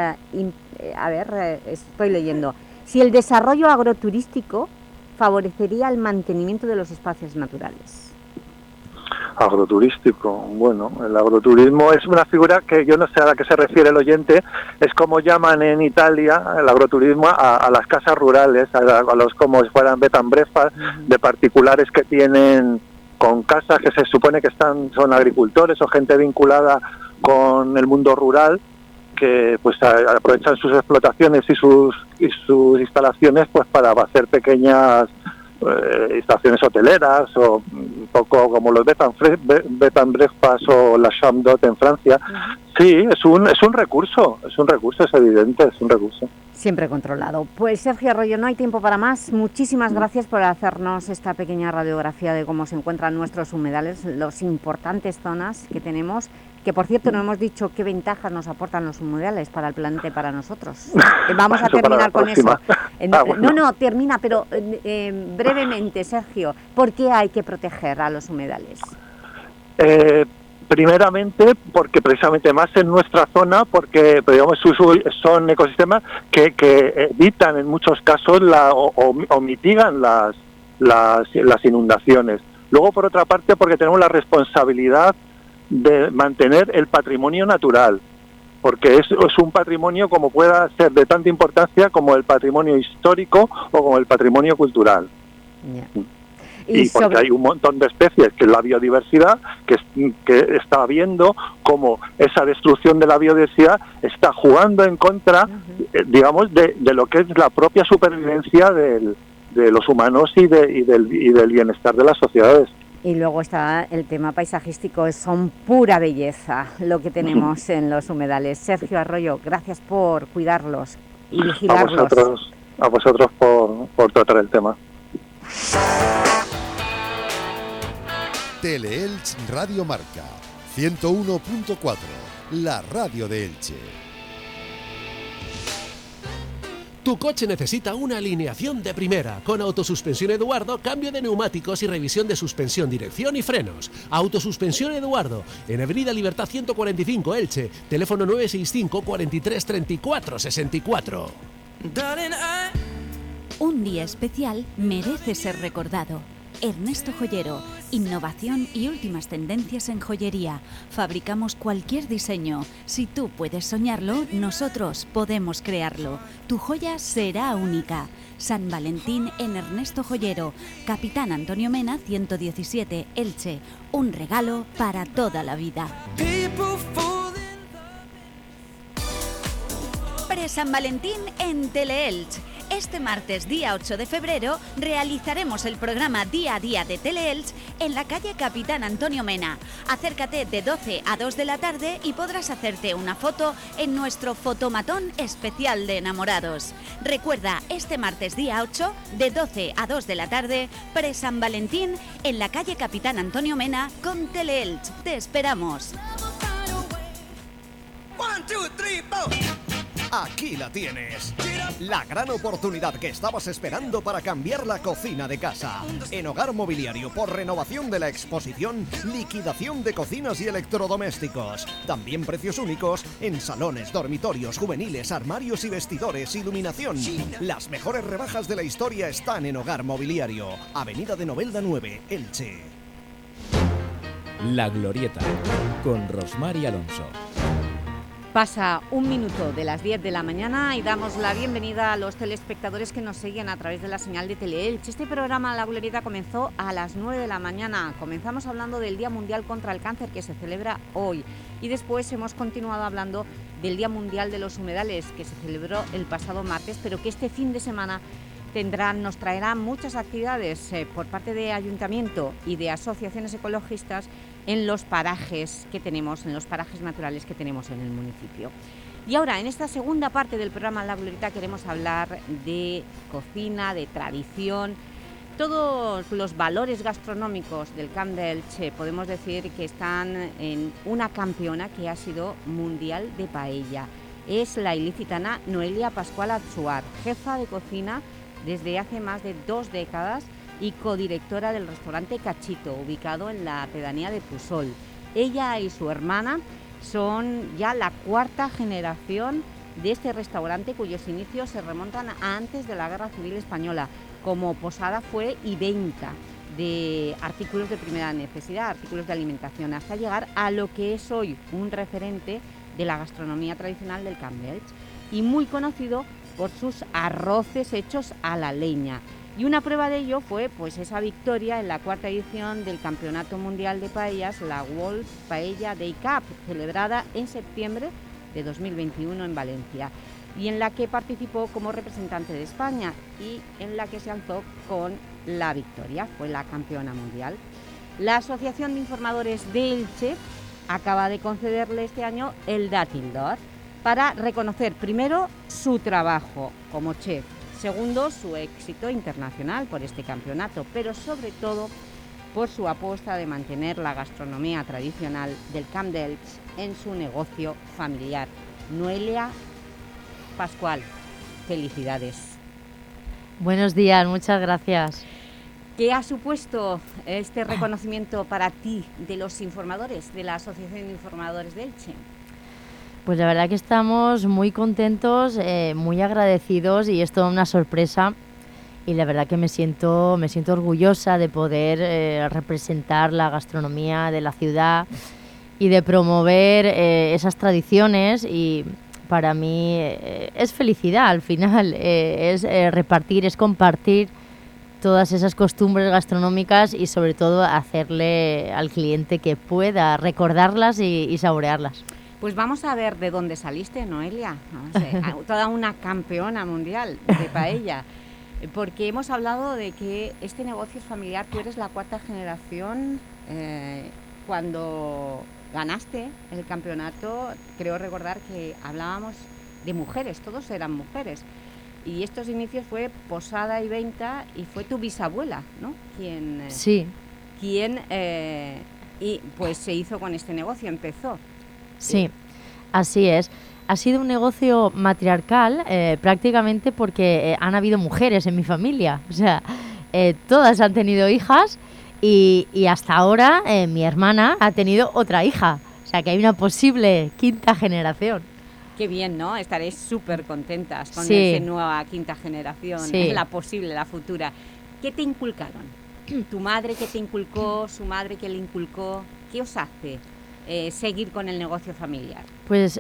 estoy leyendo, si el desarrollo agroturístico favorecería el mantenimiento de los espacios naturales. Agroturístico, bueno, el agroturismo es una figura que yo no sé a la que se refiere el oyente, es como llaman en Italia el agroturismo a las casas rurales, a los como si fueran bed and breakfast de particulares que tienen con casas que se supone que son agricultores o gente vinculada con el mundo rural, que pues aprovechan sus explotaciones y sus instalaciones pues para hacer pequeñas instalaciones hoteleras o un poco como los bed and breakfast o la chambre d'hôte en Francia, Sí, es un recurso, es evidente, es un recurso. Siempre controlado. Pues Sergio Arroyo, no hay tiempo para más. Muchísimas gracias por hacernos esta pequeña radiografía de cómo se encuentran nuestros humedales, las importantes zonas que tenemos, que por cierto no hemos dicho qué ventajas nos aportan los humedales para el planeta y para nosotros. Vamos a terminar con eso. No, termina, pero brevemente, Sergio, ¿por qué hay que proteger a los humedales? Primeramente, porque precisamente más en nuestra zona, porque digamos son ecosistemas que evitan en muchos casos o mitigan las inundaciones. Luego, por otra parte, porque tenemos la responsabilidad de mantener el patrimonio natural, porque es un patrimonio como pueda ser de tanta importancia como el patrimonio histórico o como el patrimonio cultural. Yeah. Y porque hay un montón de especies, que es la biodiversidad, que está viendo cómo esa destrucción de la biodiversidad está jugando en contra, digamos, de lo que es la propia supervivencia de los humanos y del bienestar de las sociedades. Y luego está el tema paisajístico, son pura belleza lo que tenemos en los humedales. Sergio Arroyo, gracias por cuidarlos y vigilarlos. A vosotros por tratar el tema. Teleelch Radio Marca 101.4, la radio de Elche. Tu coche necesita una alineación de primera. Con Autosuspensión Eduardo, cambio de neumáticos y revisión de suspensión, dirección y frenos. Autosuspensión Eduardo, en Avenida Libertad 145, Elche. Teléfono 965 43 34 64. Un día especial merece ser recordado. Ernesto Joyero, innovación y últimas tendencias en joyería. Fabricamos cualquier diseño. Si tú puedes soñarlo, nosotros podemos crearlo. Tu joya será única. San Valentín en Ernesto Joyero. Capitán Antonio Mena, 117, Elche. Un regalo para toda la vida. Pre-San Valentín en Teleelch. Este martes, día 8 de febrero, realizaremos el programa Día a Día de Teleelch en la calle Capitán Antonio Mena. Acércate de 12 a 2 de la tarde y podrás hacerte una foto en nuestro fotomatón especial de enamorados. Recuerda, este martes, día 8, de 12 a 2 de la tarde, pre-San Valentín en la calle Capitán Antonio Mena con Teleelch. ¡Te esperamos! 1, 2, 3, 4. Aquí la tienes. La gran oportunidad que estabas esperando para cambiar la cocina de casa. En Hogar Mobiliario, por renovación de la exposición, liquidación de cocinas y electrodomésticos. También precios únicos en salones, dormitorios, juveniles, armarios y vestidores, iluminación. Las mejores rebajas de la historia están en Hogar Mobiliario. Avenida de Novelda 9, Elche. La Glorieta, con Rosmar y Alonso. Pasa un minuto de las 10 de la mañana y damos la bienvenida a los telespectadores que nos siguen a través de la señal de Teleelch. Este programa La Glorieta comenzó a las 9 de la mañana. Comenzamos hablando del Día Mundial contra el Cáncer, que se celebra hoy. Y después hemos continuado hablando del Día Mundial de los Humedales, que se celebró el pasado martes, pero que este fin de semana nos traerá muchas actividades por parte de Ayuntamiento y de asociaciones ecologistas en los parajes que tenemos, en los parajes naturales que tenemos en el municipio. Y ahora, en esta segunda parte del programa La Glorieta, queremos hablar de cocina, de tradición. Todos los valores gastronómicos del Camp de Elche podemos decir que están en una campeona que ha sido mundial de paella. Es la ilicitana Noelia Pascual Atsuar, jefa de cocina desde hace más de 2 décadas y codirectora del restaurante Cachito, ubicado en la pedanía de Pusol. Ella y su hermana son ya la 4ª generación de este restaurante, cuyos inicios se remontan a antes de la Guerra Civil Española, como posada fue y venta de artículos de primera necesidad, artículos de alimentación, hasta llegar a lo que es hoy un referente de la gastronomía tradicional del Camp de Elche, y muy conocido por sus arroces hechos a la leña. Y una prueba de ello fue pues esa victoria en la 4ª edición del Campeonato Mundial de Paellas, la World Paella Day Cup, celebrada en septiembre de 2021 en Valencia, y en la que participó como representante de España y en la que se alzó con la victoria, fue la campeona mundial. La Asociación de Informadores de Elche acaba de concederle este año el Dátil d'Or para reconocer primero su trabajo como chef, segundo su éxito internacional por este campeonato, pero sobre todo por su apuesta de mantener la gastronomía tradicional del Camp d'Elx en su negocio familiar. Noelia Pascual, felicidades. Buenos días, muchas gracias. ¿Qué ha supuesto este reconocimiento para ti de los informadores, de la Asociación de Informadores de Elche? Pues la verdad que estamos muy contentos, muy agradecidos, y es toda una sorpresa, y la verdad que me siento orgullosa de poder representar la gastronomía de la ciudad y de promover esas tradiciones, y para mí es felicidad al final, es repartir, es compartir todas esas costumbres gastronómicas y sobre todo hacerle al cliente que pueda recordarlas y saborearlas. Pues vamos a ver de dónde saliste, Noelia. Toda una campeona mundial de paella. Porque hemos hablado de que este negocio es familiar. Tú eres la cuarta generación. Cuando ganaste el campeonato, creo recordar que hablábamos de mujeres, todos eran mujeres. Y estos inicios fue posada y venta, y fue tu bisabuela, ¿no? Sí. Quien y pues se hizo con este negocio, empezó. Sí, así es. Ha sido un negocio matriarcal prácticamente porque han habido mujeres en mi familia. O sea, todas han tenido hijas y hasta ahora mi hermana ha tenido otra hija. O sea, que hay una posible quinta generación. Qué bien, ¿no? Estaréis súper contentas con esa nueva quinta generación, la posible, la futura. ¿Qué te inculcaron? ¿Tu madre qué te inculcó? ¿Su madre qué le inculcó? ¿Qué os hace seguir con el negocio familiar? Pues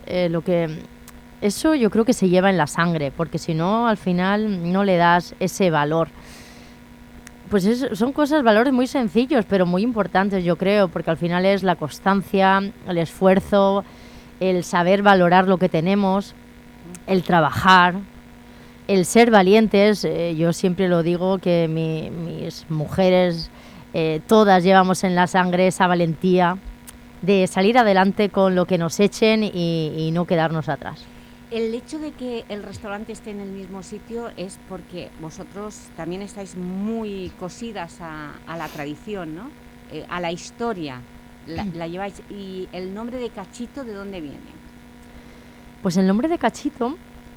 eso yo creo que se lleva en la sangre, porque si no, al final no le das ese valor. Pues son valores muy sencillos, pero muy importantes, yo creo, porque al final es la constancia, el esfuerzo, el saber valorar lo que tenemos, el trabajar, el ser valientes. Yo siempre lo digo que mis mujeres, todas llevamos en la sangre esa valentía de salir adelante con lo que nos echen y no quedarnos atrás. El hecho de que el restaurante esté en el mismo sitio es porque vosotros también estáis muy cosidas a la tradición, ¿no? A la historia. La lleváis. ¿Y el nombre de Cachito de dónde viene? Pues el nombre de Cachito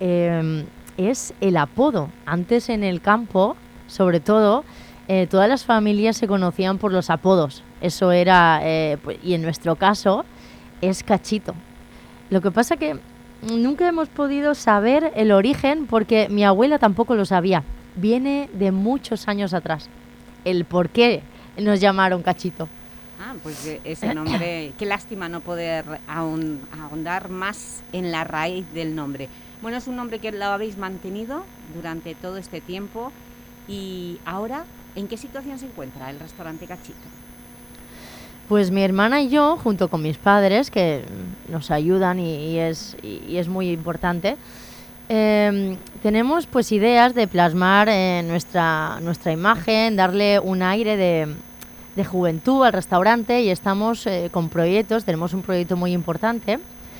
es el apodo. Antes en el campo, sobre todo, todas las familias se conocían por los apodos. Eso era, y en nuestro caso, es Cachito. Lo que pasa que nunca hemos podido saber el origen porque mi abuela tampoco lo sabía. Viene de muchos años atrás. El por qué nos llamaron Cachito. Pues ese nombre, qué lástima no poder ahondar más en la raíz del nombre. Bueno, es un nombre que lo habéis mantenido durante todo este tiempo. Y ahora, ¿en qué situación se encuentra el restaurante Cachito? Pues mi hermana y yo, junto con mis padres, que nos ayudan y es muy importante, tenemos pues ideas de plasmar nuestra imagen, darle un aire de juventud al restaurante, y estamos con proyectos. Tenemos un proyecto muy importante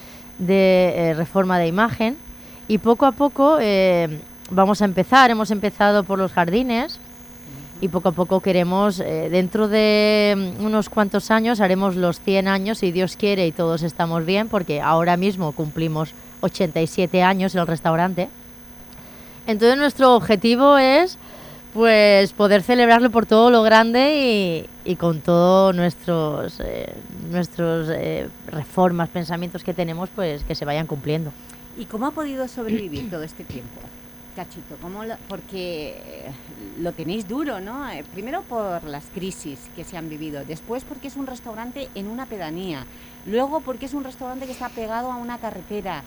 de reforma de imagen, y poco a poco vamos a empezar. Hemos empezado por los jardines y poco a poco queremos, dentro de unos cuantos años, haremos los 100 años, si Dios quiere y todos estamos bien, porque ahora mismo cumplimos 87 años el restaurante. Entonces nuestro objetivo es pues poder celebrarlo por todo lo grande y con todos nuestros reformas, pensamientos que tenemos, pues que se vayan cumpliendo. ¿Y cómo ha podido sobrevivir todo este tiempo, Cachito? Porque lo tenéis duro, ¿no? Primero por las crisis que se han vivido, después porque es un restaurante en una pedanía, luego porque es un restaurante que está pegado a una carretera,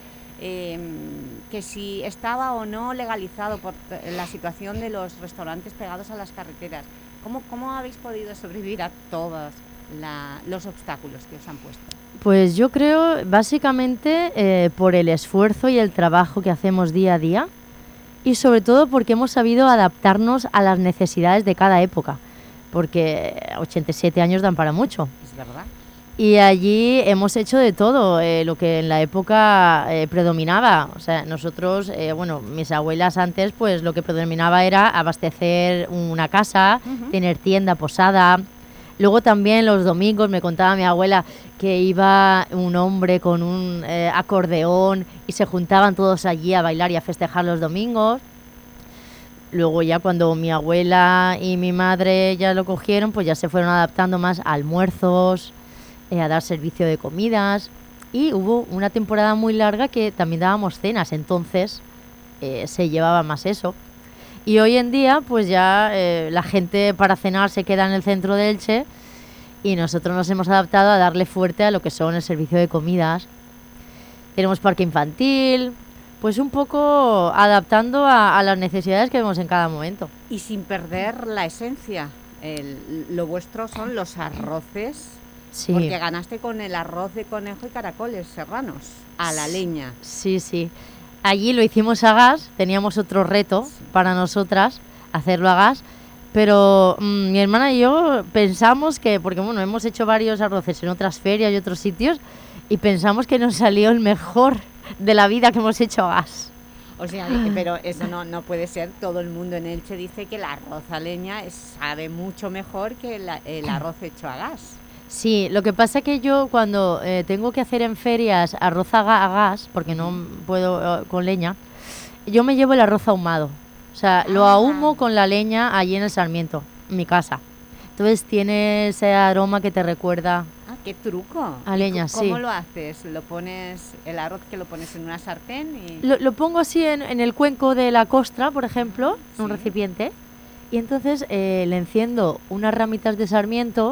que si estaba o no legalizado por la situación de los restaurantes pegados a las carreteras. ¿Cómo habéis podido sobrevivir a todos los obstáculos que os han puesto? Pues yo creo básicamente por el esfuerzo y el trabajo que hacemos día a día, y sobre todo porque hemos sabido adaptarnos a las necesidades de cada época, porque 87 años dan para mucho. Es verdad. Y allí hemos hecho de todo, lo que en la época predominaba. O sea, nosotros, mis abuelas antes, pues lo que predominaba era abastecer una casa, tener tienda, posada. Luego también los domingos me contaba mi abuela que iba un hombre con un acordeón y se juntaban todos allí a bailar y a festejar los domingos. Luego ya cuando mi abuela y mi madre ya lo cogieron, pues ya se fueron adaptando más a almuerzos, a dar servicio de comidas, y hubo una temporada muy larga que también dábamos cenas, entonces se llevaba más eso. Y hoy en día pues ya la gente para cenar se queda en el centro de Elche y nosotros nos hemos adaptado a darle fuerte a lo que son el servicio de comidas. Tenemos parque infantil, pues un poco adaptando a las necesidades que vemos en cada momento. Y sin perder la esencia, lo vuestro son los arroces. Sí. Porque ganaste con el arroz de conejo y caracoles serranos, a la leña. Sí, sí. Allí lo hicimos a gas, teníamos otro reto para nosotras, hacerlo a gas, pero mi hermana y yo pensamos que, porque bueno, hemos hecho varios arroces en otras ferias y otros sitios, y pensamos que nos salió el mejor de la vida que hemos hecho a gas. O sea, pero eso no puede ser. Todo el mundo en Elche dice que el arroz a leña sabe mucho mejor que el arroz hecho a gas. Sí, lo que pasa es que yo cuando tengo que hacer en ferias arroz a gas, porque no puedo con leña, yo me llevo el arroz ahumado. O sea, lo ahumo con la leña allí en el Sarmiento, en mi casa. Entonces tiene ese aroma que te recuerda... Ah, qué truco. A leña, ¿Cómo sí. ¿Cómo lo haces? ¿Lo pones, el arroz que lo pones en una sartén? Y... Lo pongo así en el cuenco de la costra, por ejemplo, en un recipiente, y entonces le enciendo unas ramitas de sarmiento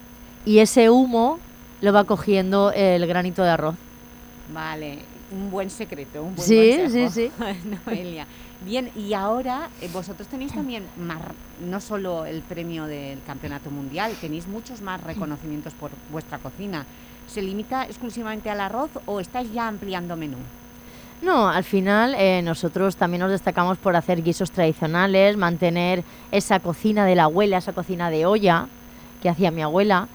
y ese humo lo va cogiendo el granito de arroz. Vale, un buen secreto, un buen sí, consejo. Sí, Noelia. Bien, y ahora vosotros tenéis también no solo el premio del Campeonato Mundial, tenéis muchos más reconocimientos por vuestra cocina. ¿Se limita exclusivamente al arroz o estáis ya ampliando menú? No, al final nosotros también nos destacamos por hacer guisos tradicionales, mantener esa cocina de la abuela, esa cocina de olla que hacía mi abuela.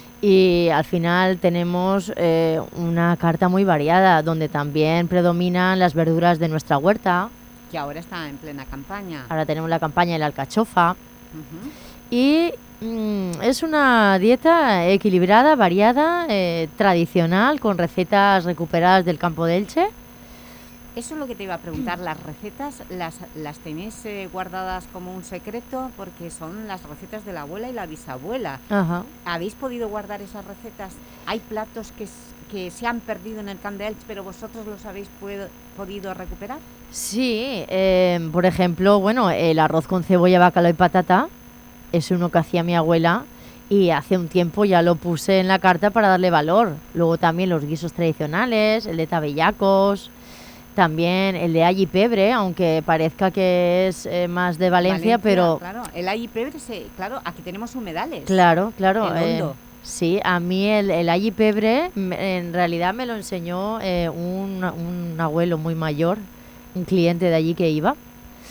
Y al final tenemos una carta muy variada, donde también predominan las verduras de nuestra huerta. Que ahora está en plena campaña. Ahora tenemos la campaña de la alcachofa. Y es una dieta equilibrada, variada, tradicional, con recetas recuperadas del campo de Elche. Eso es lo que te iba a preguntar. ¿Las recetas las tenéis guardadas como un secreto? Porque son las recetas de la abuela y la bisabuela. Ajá. ¿Habéis podido guardar esas recetas? ¿Hay platos que se han perdido en el Camp de Elche, pero vosotros los habéis podido recuperar? Sí, por ejemplo, bueno, el arroz con cebolla, bacalao y patata es uno que hacía mi abuela y hace un tiempo ya lo puse en la carta para darle valor. Luego también los guisos tradicionales, el de tabellacos... También el de all y pebre, aunque parezca que es más de Valencia, pero... Claro, el all y pebre, claro, aquí tenemos humedales. Claro. El hondo. Sí, a mí el all y pebre en realidad me lo enseñó un abuelo muy mayor, un cliente de allí que iba.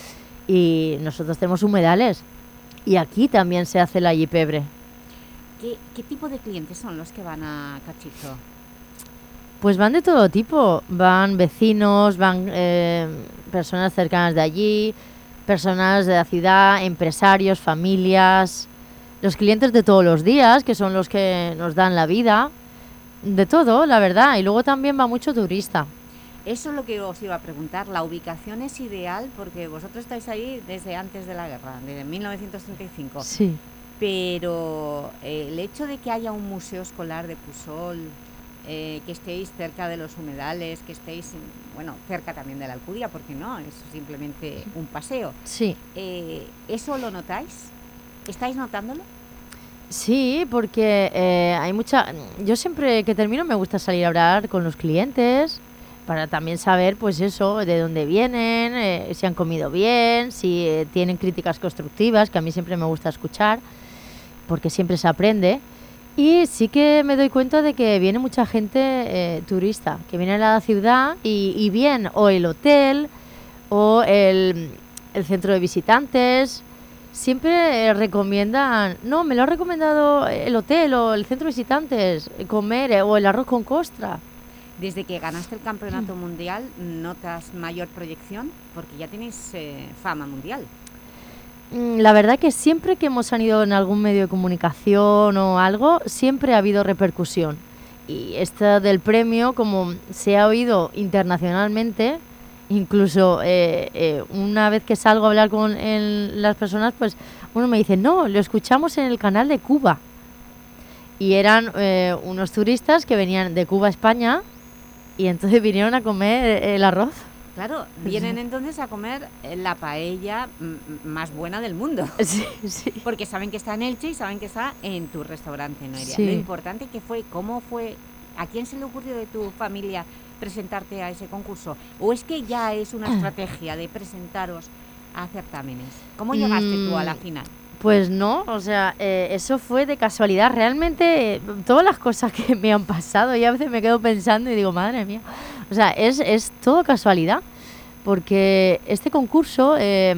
Y nosotros tenemos humedales. Y aquí también se hace el all y pebre. ¿Qué tipo de clientes son los que van a Cachizo? Pues van de todo tipo, van vecinos, van personas cercanas de allí, personas de la ciudad, empresarios, familias, los clientes de todos los días, que son los que nos dan la vida, de todo, la verdad, y luego también va mucho turista. Eso es lo que os iba a preguntar, la ubicación es ideal porque vosotros estáis ahí desde antes de la guerra, desde 1935. Sí. Pero el hecho de que haya un museo escolar de Pusol... que estéis cerca de los humedales, que estéis, bueno, cerca también de la Alcudia, porque no, es simplemente un paseo. Sí. ¿Eso lo notáis? ¿Estáis notándolo? Sí, porque hay mucha... Yo siempre que termino me gusta salir a hablar con los clientes para también saber, pues eso, de dónde vienen, si han comido bien, si tienen críticas constructivas, que a mí siempre me gusta escuchar, porque siempre se aprende. Y sí que me doy cuenta de que viene mucha gente turista, que viene a la ciudad y bien o el hotel o el centro de visitantes, siempre recomiendan, no, me lo ha recomendado el hotel o el centro de visitantes, comer o el arroz con costra. Desde que ganaste el campeonato mundial, ¿notas mayor proyección? Porque ya tenéis fama mundial. La verdad que siempre que hemos salido en algún medio de comunicación o algo, siempre ha habido repercusión. Y esto del premio, como se ha oído internacionalmente, incluso una vez que salgo a hablar con las personas, pues uno me dice, no, lo escuchamos en el canal de Cuba. Y eran unos turistas que venían de Cuba a España y entonces vinieron a comer el arroz. Claro, vienen entonces a comer la paella más buena del mundo. Sí, sí. Porque saben que está en Elche y saben que está en tu restaurante, Noelia. Sí. Lo importante que fue, ¿cómo fue? ¿A quién se le ocurrió de tu familia presentarte a ese concurso? ¿O es que ya es una estrategia de presentaros a certámenes? ¿Cómo llegaste tú a la final? Pues no, o sea, eso fue de casualidad. Realmente todas las cosas que me han pasado, y a veces me quedo pensando y digo, madre mía, o sea, es todo casualidad, porque este concurso,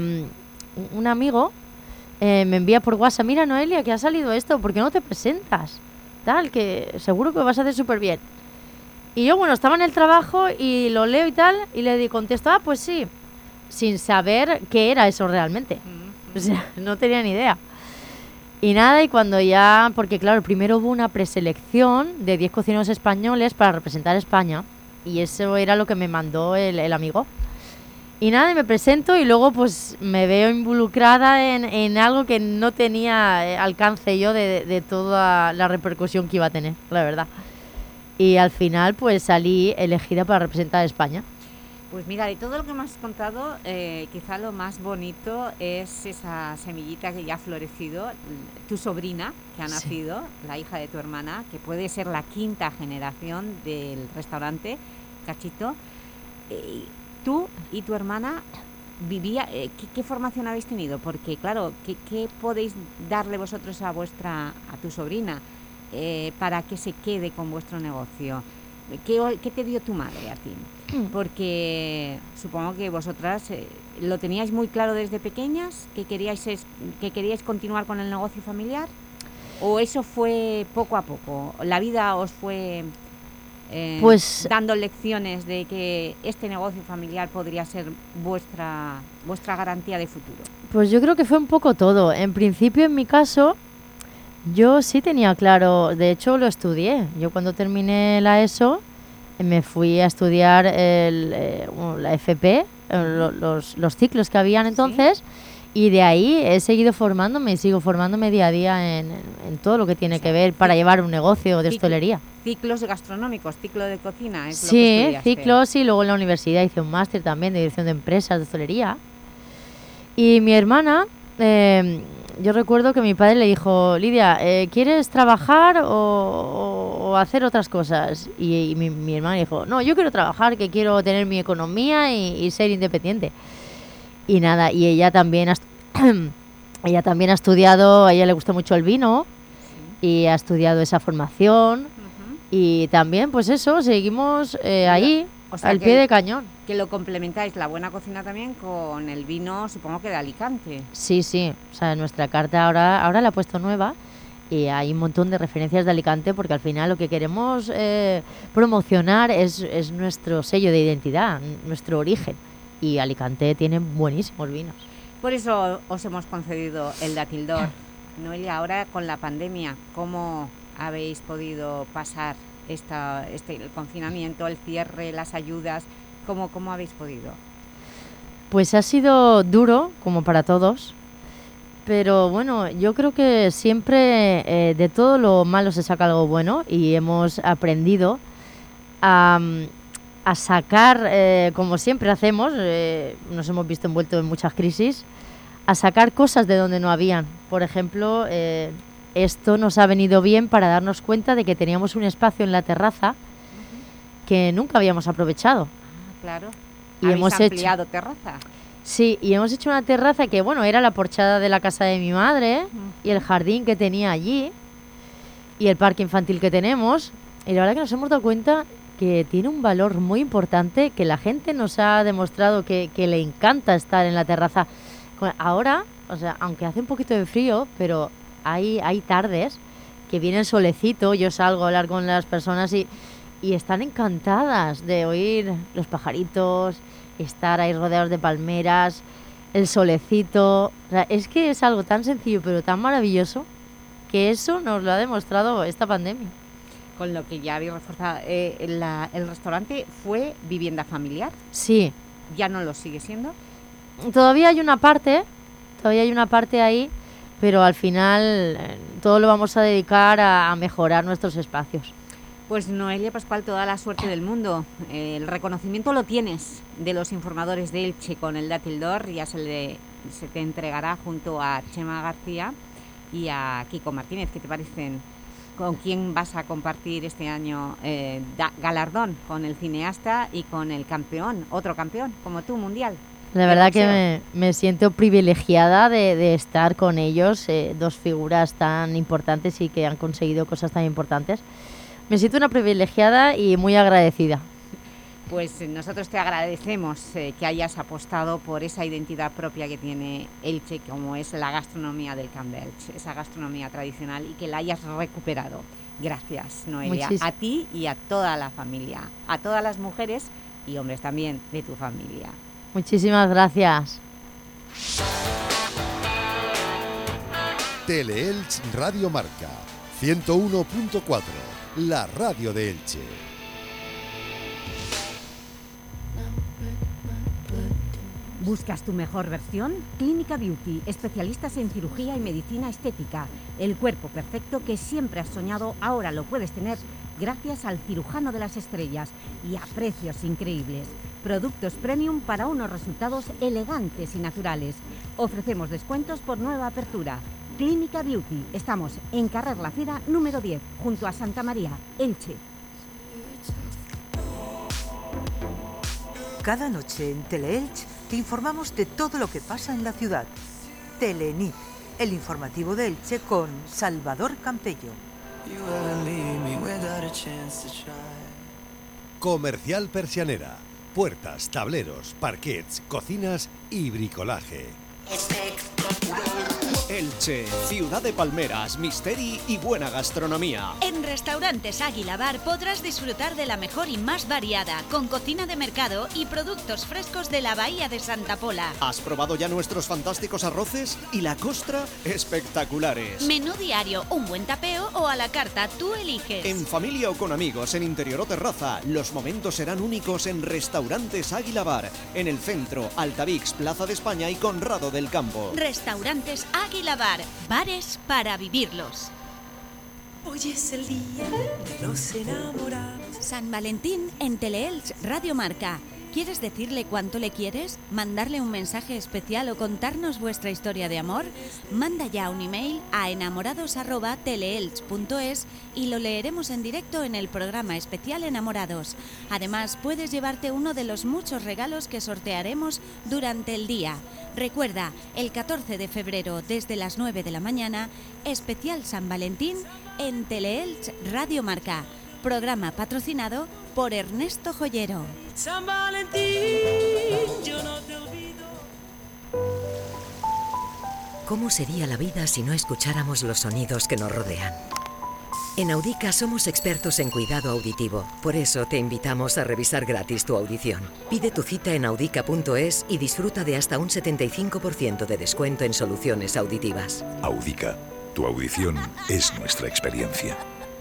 un amigo me envía por WhatsApp, mira Noelia, que ha salido esto, ¿por qué no te presentas? Tal, que seguro que vas a hacer súper bien. Y yo, bueno, estaba en el trabajo y lo leo y tal, y le contesto, pues sí, sin saber qué era eso realmente. O sea, no tenía ni idea. Y nada, y cuando ya... Porque claro, primero hubo una preselección de 10 cocineros españoles para representar a España. Y eso era lo que me mandó el amigo. Y nada, me presento y luego pues me veo involucrada en algo que no tenía alcance yo de toda la repercusión que iba a tener, la verdad. Y al final pues salí elegida para representar a España. Pues mira, de todo lo que me has contado, quizá lo más bonito es esa semillita que ya ha florecido, tu sobrina que ha nacido, la hija de tu hermana, que puede ser la 5ª generación del restaurante Cachito. Tú y tu hermana ¿qué formación habéis tenido? Porque claro, ¿qué podéis darle vosotros a tu sobrina para que se quede con vuestro negocio? ¿Qué te dio tu madre a ti? Porque supongo que vosotras lo teníais muy claro desde pequeñas, que queríais continuar con el negocio familiar, o eso fue poco a poco, la vida os fue pues dando lecciones de que este negocio familiar podría ser vuestra garantía de futuro. Pues yo creo que fue un poco todo. En principio, en mi caso, yo sí tenía claro, de hecho lo estudié. Yo cuando terminé la ESO me fui a estudiar la FP, los ciclos que habían entonces, ¿sí? Y de ahí he seguido formándome y sigo formándome día a día en todo lo que tiene que ver para llevar un negocio de hostelería. Ciclos gastronómicos, ciclo de cocina, es lo que Sí, estudiaste. ciclos, y luego en la universidad hice un máster también de dirección de empresas de hostelería. Y mi hermana, yo recuerdo que mi padre le dijo, Lidia, ¿quieres trabajar o hacer otras cosas? Y mi hermana dijo, no, yo quiero trabajar, que quiero tener mi economía y ser independiente. Y nada, y ella también ha estudiado, a ella le gusta mucho el vino, sí. Y ha estudiado esa formación, y también, pues eso, seguimos ahí, o sea, al pie de cañón. Que lo complementáis, la buena cocina también, con el vino, supongo que de Alicante. Sí, sí, o sea, nuestra carta ahora la ha puesto nueva, y hay un montón de referencias de Alicante, porque al final lo que queremos promocionar es nuestro sello de identidad, nuestro origen. Y Alicante tiene buenísimos vinos. Por eso os hemos concedido el Dátil d'Or. Noelia, ahora con la pandemia, ¿cómo habéis podido pasar el confinamiento, el cierre, las ayudas? ¿Cómo habéis podido? Pues ha sido duro, como para todos, pero bueno, yo creo que siempre de todo lo malo se saca algo bueno, y hemos aprendido a sacar, como siempre hacemos, nos hemos visto envueltos en muchas crisis, a sacar cosas de donde no habían. Por ejemplo, esto nos ha venido bien para darnos cuenta de que teníamos un espacio en la terraza que nunca habíamos aprovechado. Claro. Y hemos ampliado terraza. Sí, y hemos hecho una terraza que, bueno, era la porchada de la casa de mi madre, y el jardín que tenía allí, y el parque infantil que tenemos, y la verdad que nos hemos dado cuenta que tiene un valor muy importante, que la gente nos ha demostrado que le encanta estar en la terraza. Ahora o sea, aunque hace un poquito de frío, pero hay tardes que viene el solecito, yo salgo a hablar con las personas y están encantadas de oír los pajaritos, estar ahí rodeados de palmeras, el solecito. O sea, es que es algo tan sencillo pero tan maravilloso que eso nos lo ha demostrado esta pandemia. Con lo que ya habéis reforzado, ¿el restaurante fue vivienda familiar? Sí. ¿Ya no lo sigue siendo? Todavía hay una parte ahí, pero al final todo lo vamos a dedicar a mejorar nuestros espacios. Pues Noelia Pascual, toda la suerte del mundo. El reconocimiento lo tienes de los informadores de Elche con el Dátil d'Or, ya se te entregará junto a Chema García y a Kiko Martínez. ¿Qué te parecen? ¿Con quién vas a compartir este año galardón? Con el cineasta y con el campeón, otro campeón, como tú, mundial. La verdad que me siento privilegiada de estar con ellos, dos figuras tan importantes y que han conseguido cosas tan importantes. Me siento una privilegiada y muy agradecida. Pues nosotros te agradecemos que hayas apostado por esa identidad propia que tiene Elche, como es la gastronomía del Camp de Elche, esa gastronomía tradicional, y que la hayas recuperado. Gracias, Noelia. A ti y a toda la familia, a todas las mujeres y hombres también de tu familia. Muchísimas gracias. Tele-Elche Radio Marca 101.4, la radio de Elche. ¿Buscas tu mejor versión? Clínica Beauty, especialistas en cirugía y medicina estética. El cuerpo perfecto que siempre has soñado, ahora lo puedes tener gracias al cirujano de las estrellas y a precios increíbles. Productos premium para unos resultados elegantes y naturales. Ofrecemos descuentos por nueva apertura. Clínica Beauty. Estamos en Carrer La Fera, número 10, junto a Santa María, Elche. Cada noche en Tele-Elche te informamos de todo lo que pasa en la ciudad. Telenit, el informativo de Elche con Salvador Campello. Comercial Persianera. Puertas, tableros, parquets, cocinas y bricolaje. Elche, ciudad de palmeras, misteri y buena gastronomía. En Restaurantes Águila Bar podrás disfrutar de la mejor y más variada, con cocina de mercado y productos frescos de la bahía de Santa Pola. ¿Has probado ya nuestros fantásticos arroces? Y la costra, espectaculares. Menú diario, un buen tapeo o a la carta, tú eliges. En familia o con amigos, en interior o terraza, los momentos serán únicos en Restaurantes Águila Bar, en el centro, Altavix, Plaza de España y Conrado del Campo. Restaurantes Águila Bar, bares para vivirlos. Hoy es el día de los enamorados. San Valentín en Tele-Elche Radio Marca. ¿Quieres decirle cuánto le quieres? ¿Mandarle un mensaje especial o contarnos vuestra historia de amor? Manda ya un email a enamorados@teleelch.es y lo leeremos en directo en el programa especial Enamorados. Además, puedes llevarte uno de los muchos regalos que sortearemos durante el día. Recuerda, el 14 de febrero desde las 9 de la mañana, especial San Valentín en Tele-Elche Radio Marca. Programa patrocinado por Ernesto Joyero. San Valentín, yo no te olvido. ¿Cómo sería la vida si no escucháramos los sonidos que nos rodean? En Audica somos expertos en cuidado auditivo. Por eso te invitamos a revisar gratis tu audición. Pide tu cita en audica.es y disfruta de hasta un 75% de descuento en soluciones auditivas. Audica, tu audición es nuestra experiencia.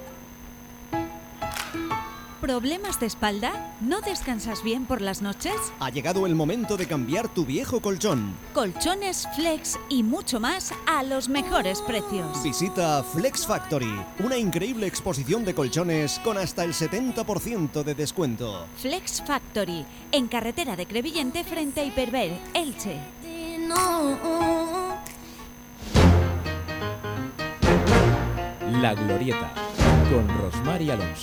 ¿Problemas de espalda? ¿No descansas bien por las noches? Ha llegado el momento de cambiar tu viejo colchón. Colchones, flex y mucho más a los mejores precios. Visita Flex Factory, una increíble exposición de colchones con hasta el 70% de descuento. Flex Factory, en carretera de Crevillente frente a Hiperver, Elche. La Glorieta, con Rosmar y Alonso.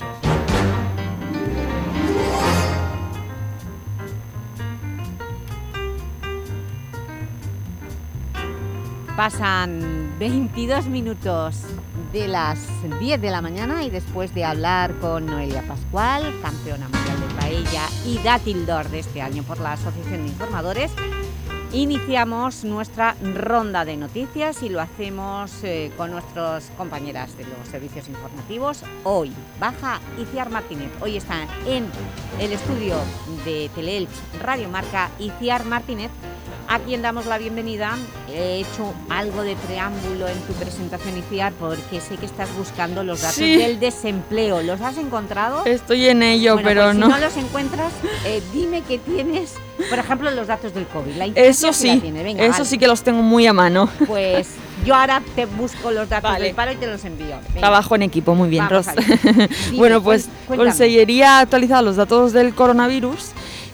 Pasan 22 minutos de las 10 de la mañana y después de hablar con Noelia Pascual, campeona mundial de paella y Dátil d'Or de este año por la Asociación de Informadores, Iniciamos nuestra ronda de noticias y lo hacemos con nuestras compañeras de los servicios informativos. Hoy baja Iciar Martínez. Hoy está en el estudio de Teleelch Radio Marca Iciar Martínez, a quien damos la bienvenida. He hecho algo de preámbulo en tu presentación, Iciar, porque sé que estás buscando los datos del desempleo. ¿Los has encontrado? Estoy en ello, bueno, pero pues no. Si no los encuentras, dime que tienes, por ejemplo, los datos del COVID. Eso sí, Venga, eso vale. sí que los tengo muy a mano. Pues yo ahora te busco los datos del paro y te los envío. Venga. Trabajo en equipo, muy bien, Vamos Ros. Dime, bueno, pues cuéntame. Consellería ha actualizado los datos del coronavirus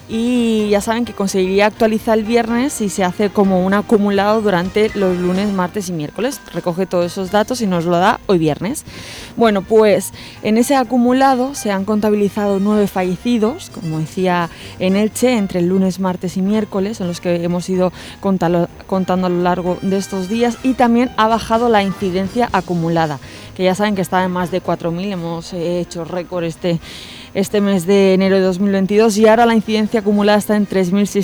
y ya saben que Consellería actualiza el viernes y se hace como un acumulado durante los lunes, martes y miércoles. Recoge todos esos datos y nos lo da hoy viernes. Bueno, pues en ese acumulado se han contabilizado 9 fallecidos, como decía, en Elche, entre el lunes, martes y miércoles, en los que hemos ido contando a lo largo de estos días, y también ha bajado la incidencia acumulada, que ya saben que está en más de 4.000, hemos hecho récord este mes de enero de 2022 y ahora la incidencia acumulada está en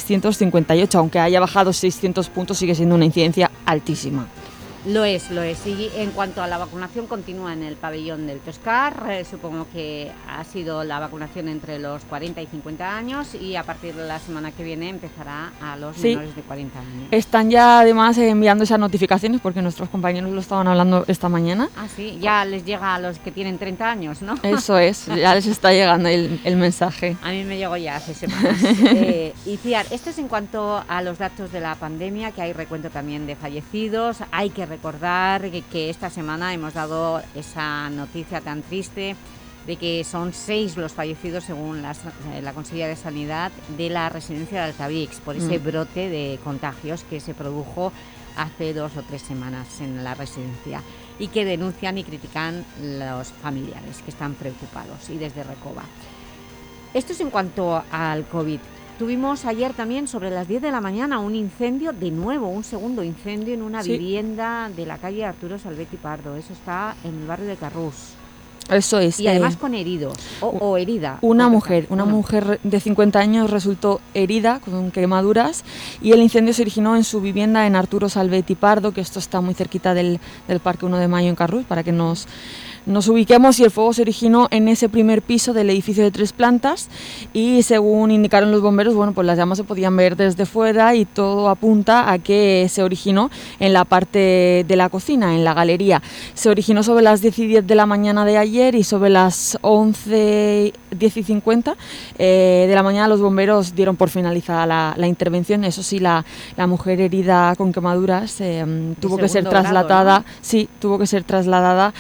3.658, aunque haya bajado 600 puntos, sigue siendo una incidencia altísima. Lo es. Y en cuanto a la vacunación, continúa en el pabellón del Toscar. Supongo que ha sido la vacunación entre los 40 y 50 años y a partir de la semana que viene empezará a los menores de 40 años. Están ya además enviando esas notificaciones porque nuestros compañeros lo estaban hablando esta mañana. Ah, sí, ya les llega a los que tienen 30 años, ¿no? Eso es, ya les está llegando el mensaje. A mí me llegó ya hace semanas. Iciar, esto es en cuanto a los datos de la pandemia, que hay recuento también de fallecidos. Hay que recordar que esta semana hemos dado esa noticia tan triste de que son 6 los fallecidos, según la Consejería de Sanidad, de la residencia de Altavix, por ese brote de contagios que se produjo hace 2 o 3 semanas en la residencia y que denuncian y critican los familiares que están preocupados, y desde Recoba. Esto es en cuanto al COVID. Tuvimos ayer también, sobre las 10 de la mañana, un incendio, de nuevo, un segundo incendio en una vivienda de la calle Arturo Salvetti Pardo. Eso está en el barrio de Carrús. Eso es. Y además con heridos, o herida. Una mujer de 50 años resultó herida con quemaduras y el incendio se originó en su vivienda en Arturo Salvetti Pardo, que esto está muy cerquita del Parque 1 de Mayo en Carrús, para que nos ubiquemos, y el fuego se originó en ese primer piso del edificio de 3 plantas y, según indicaron los bomberos, bueno, pues las llamas se podían ver desde fuera y todo apunta a que se originó en la parte de la cocina, en la galería. Se originó sobre las 10 y 10 de la mañana de ayer y sobre las 11, 10 y 50 de la mañana los bomberos dieron por finalizada la intervención. Eso sí, la mujer herida con quemaduras tuvo que ser trasladada, tuvo que ser trasladada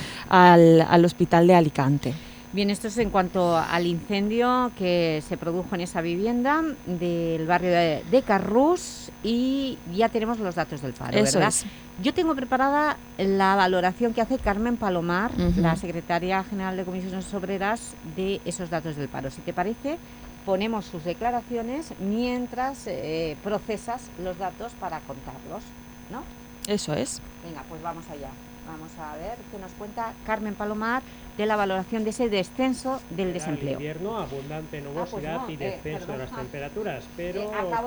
al hospital de Alicante. Bien, esto es en cuanto al incendio que se produjo en esa vivienda del barrio de Carrús, y ya tenemos los datos del paro, Eso ¿verdad? es. Yo tengo preparada la valoración que hace Carmen Palomar, la secretaria general de Comisiones Obreras, de esos datos del paro. Si te parece, ponemos sus declaraciones mientras procesas los datos para contarlos, ¿no? Eso es. Venga, pues vamos allá. Vamos a ver qué nos cuenta Carmen Palomar de la valoración de ese descenso del desempleo. El invierno, abundante nubosidad y descenso de las temperaturas, pero... Acabo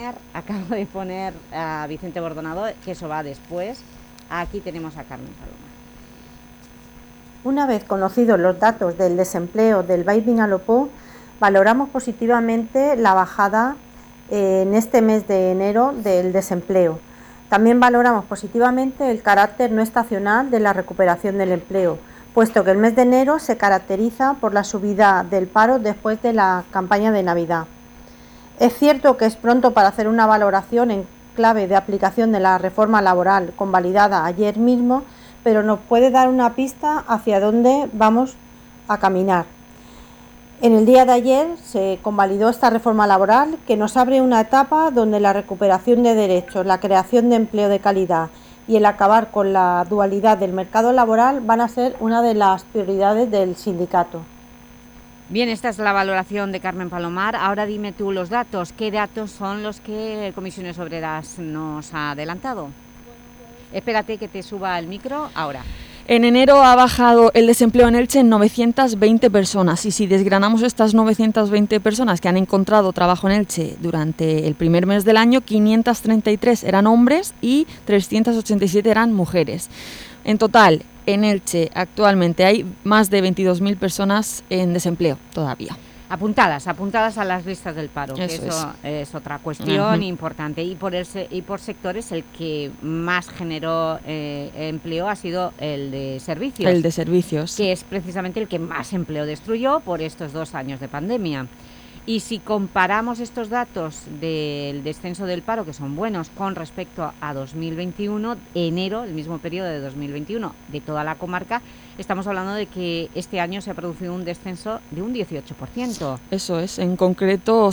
de poner a Vicente Bordonado, que eso va después. Aquí tenemos a Carmen Palomar. Una vez conocidos los datos del desempleo del Baix Vinalopó, valoramos positivamente la bajada en este mes de enero del desempleo. También valoramos positivamente el carácter no estacional de la recuperación del empleo, puesto que el mes de enero se caracteriza por la subida del paro después de la campaña de Navidad. Es cierto que es pronto para hacer una valoración en clave de aplicación de la reforma laboral convalidada ayer mismo, pero nos puede dar una pista hacia dónde vamos a caminar. En el día de ayer se convalidó esta reforma laboral que nos abre una etapa donde la recuperación de derechos, la creación de empleo de calidad y el acabar con la dualidad del mercado laboral van a ser una de las prioridades del sindicato. Bien, esta es la valoración de Carmen Palomar. Ahora dime tú los datos. ¿Qué datos son los que Comisiones Obreras nos ha adelantado? Espérate que te suba el micro ahora. En enero ha bajado el desempleo en Elche en 920 personas, y si desgranamos estas 920 personas que han encontrado trabajo en Elche durante el primer mes del año, 533 eran hombres y 387 eran mujeres. En total, en Elche actualmente hay más de 22.000 personas en desempleo todavía. Apuntadas a las listas del paro, que eso es otra cuestión importante. Y por sectores, el que más generó empleo ha sido el de servicios. El de servicios. Que es precisamente el que más empleo destruyó por estos 2 años de pandemia. Y si comparamos estos datos del descenso del paro, que son buenos, con respecto a 2021, enero, el mismo periodo de 2021, de toda la comarca, estamos hablando de que este año se ha producido un descenso de un 18%. Eso es, en concreto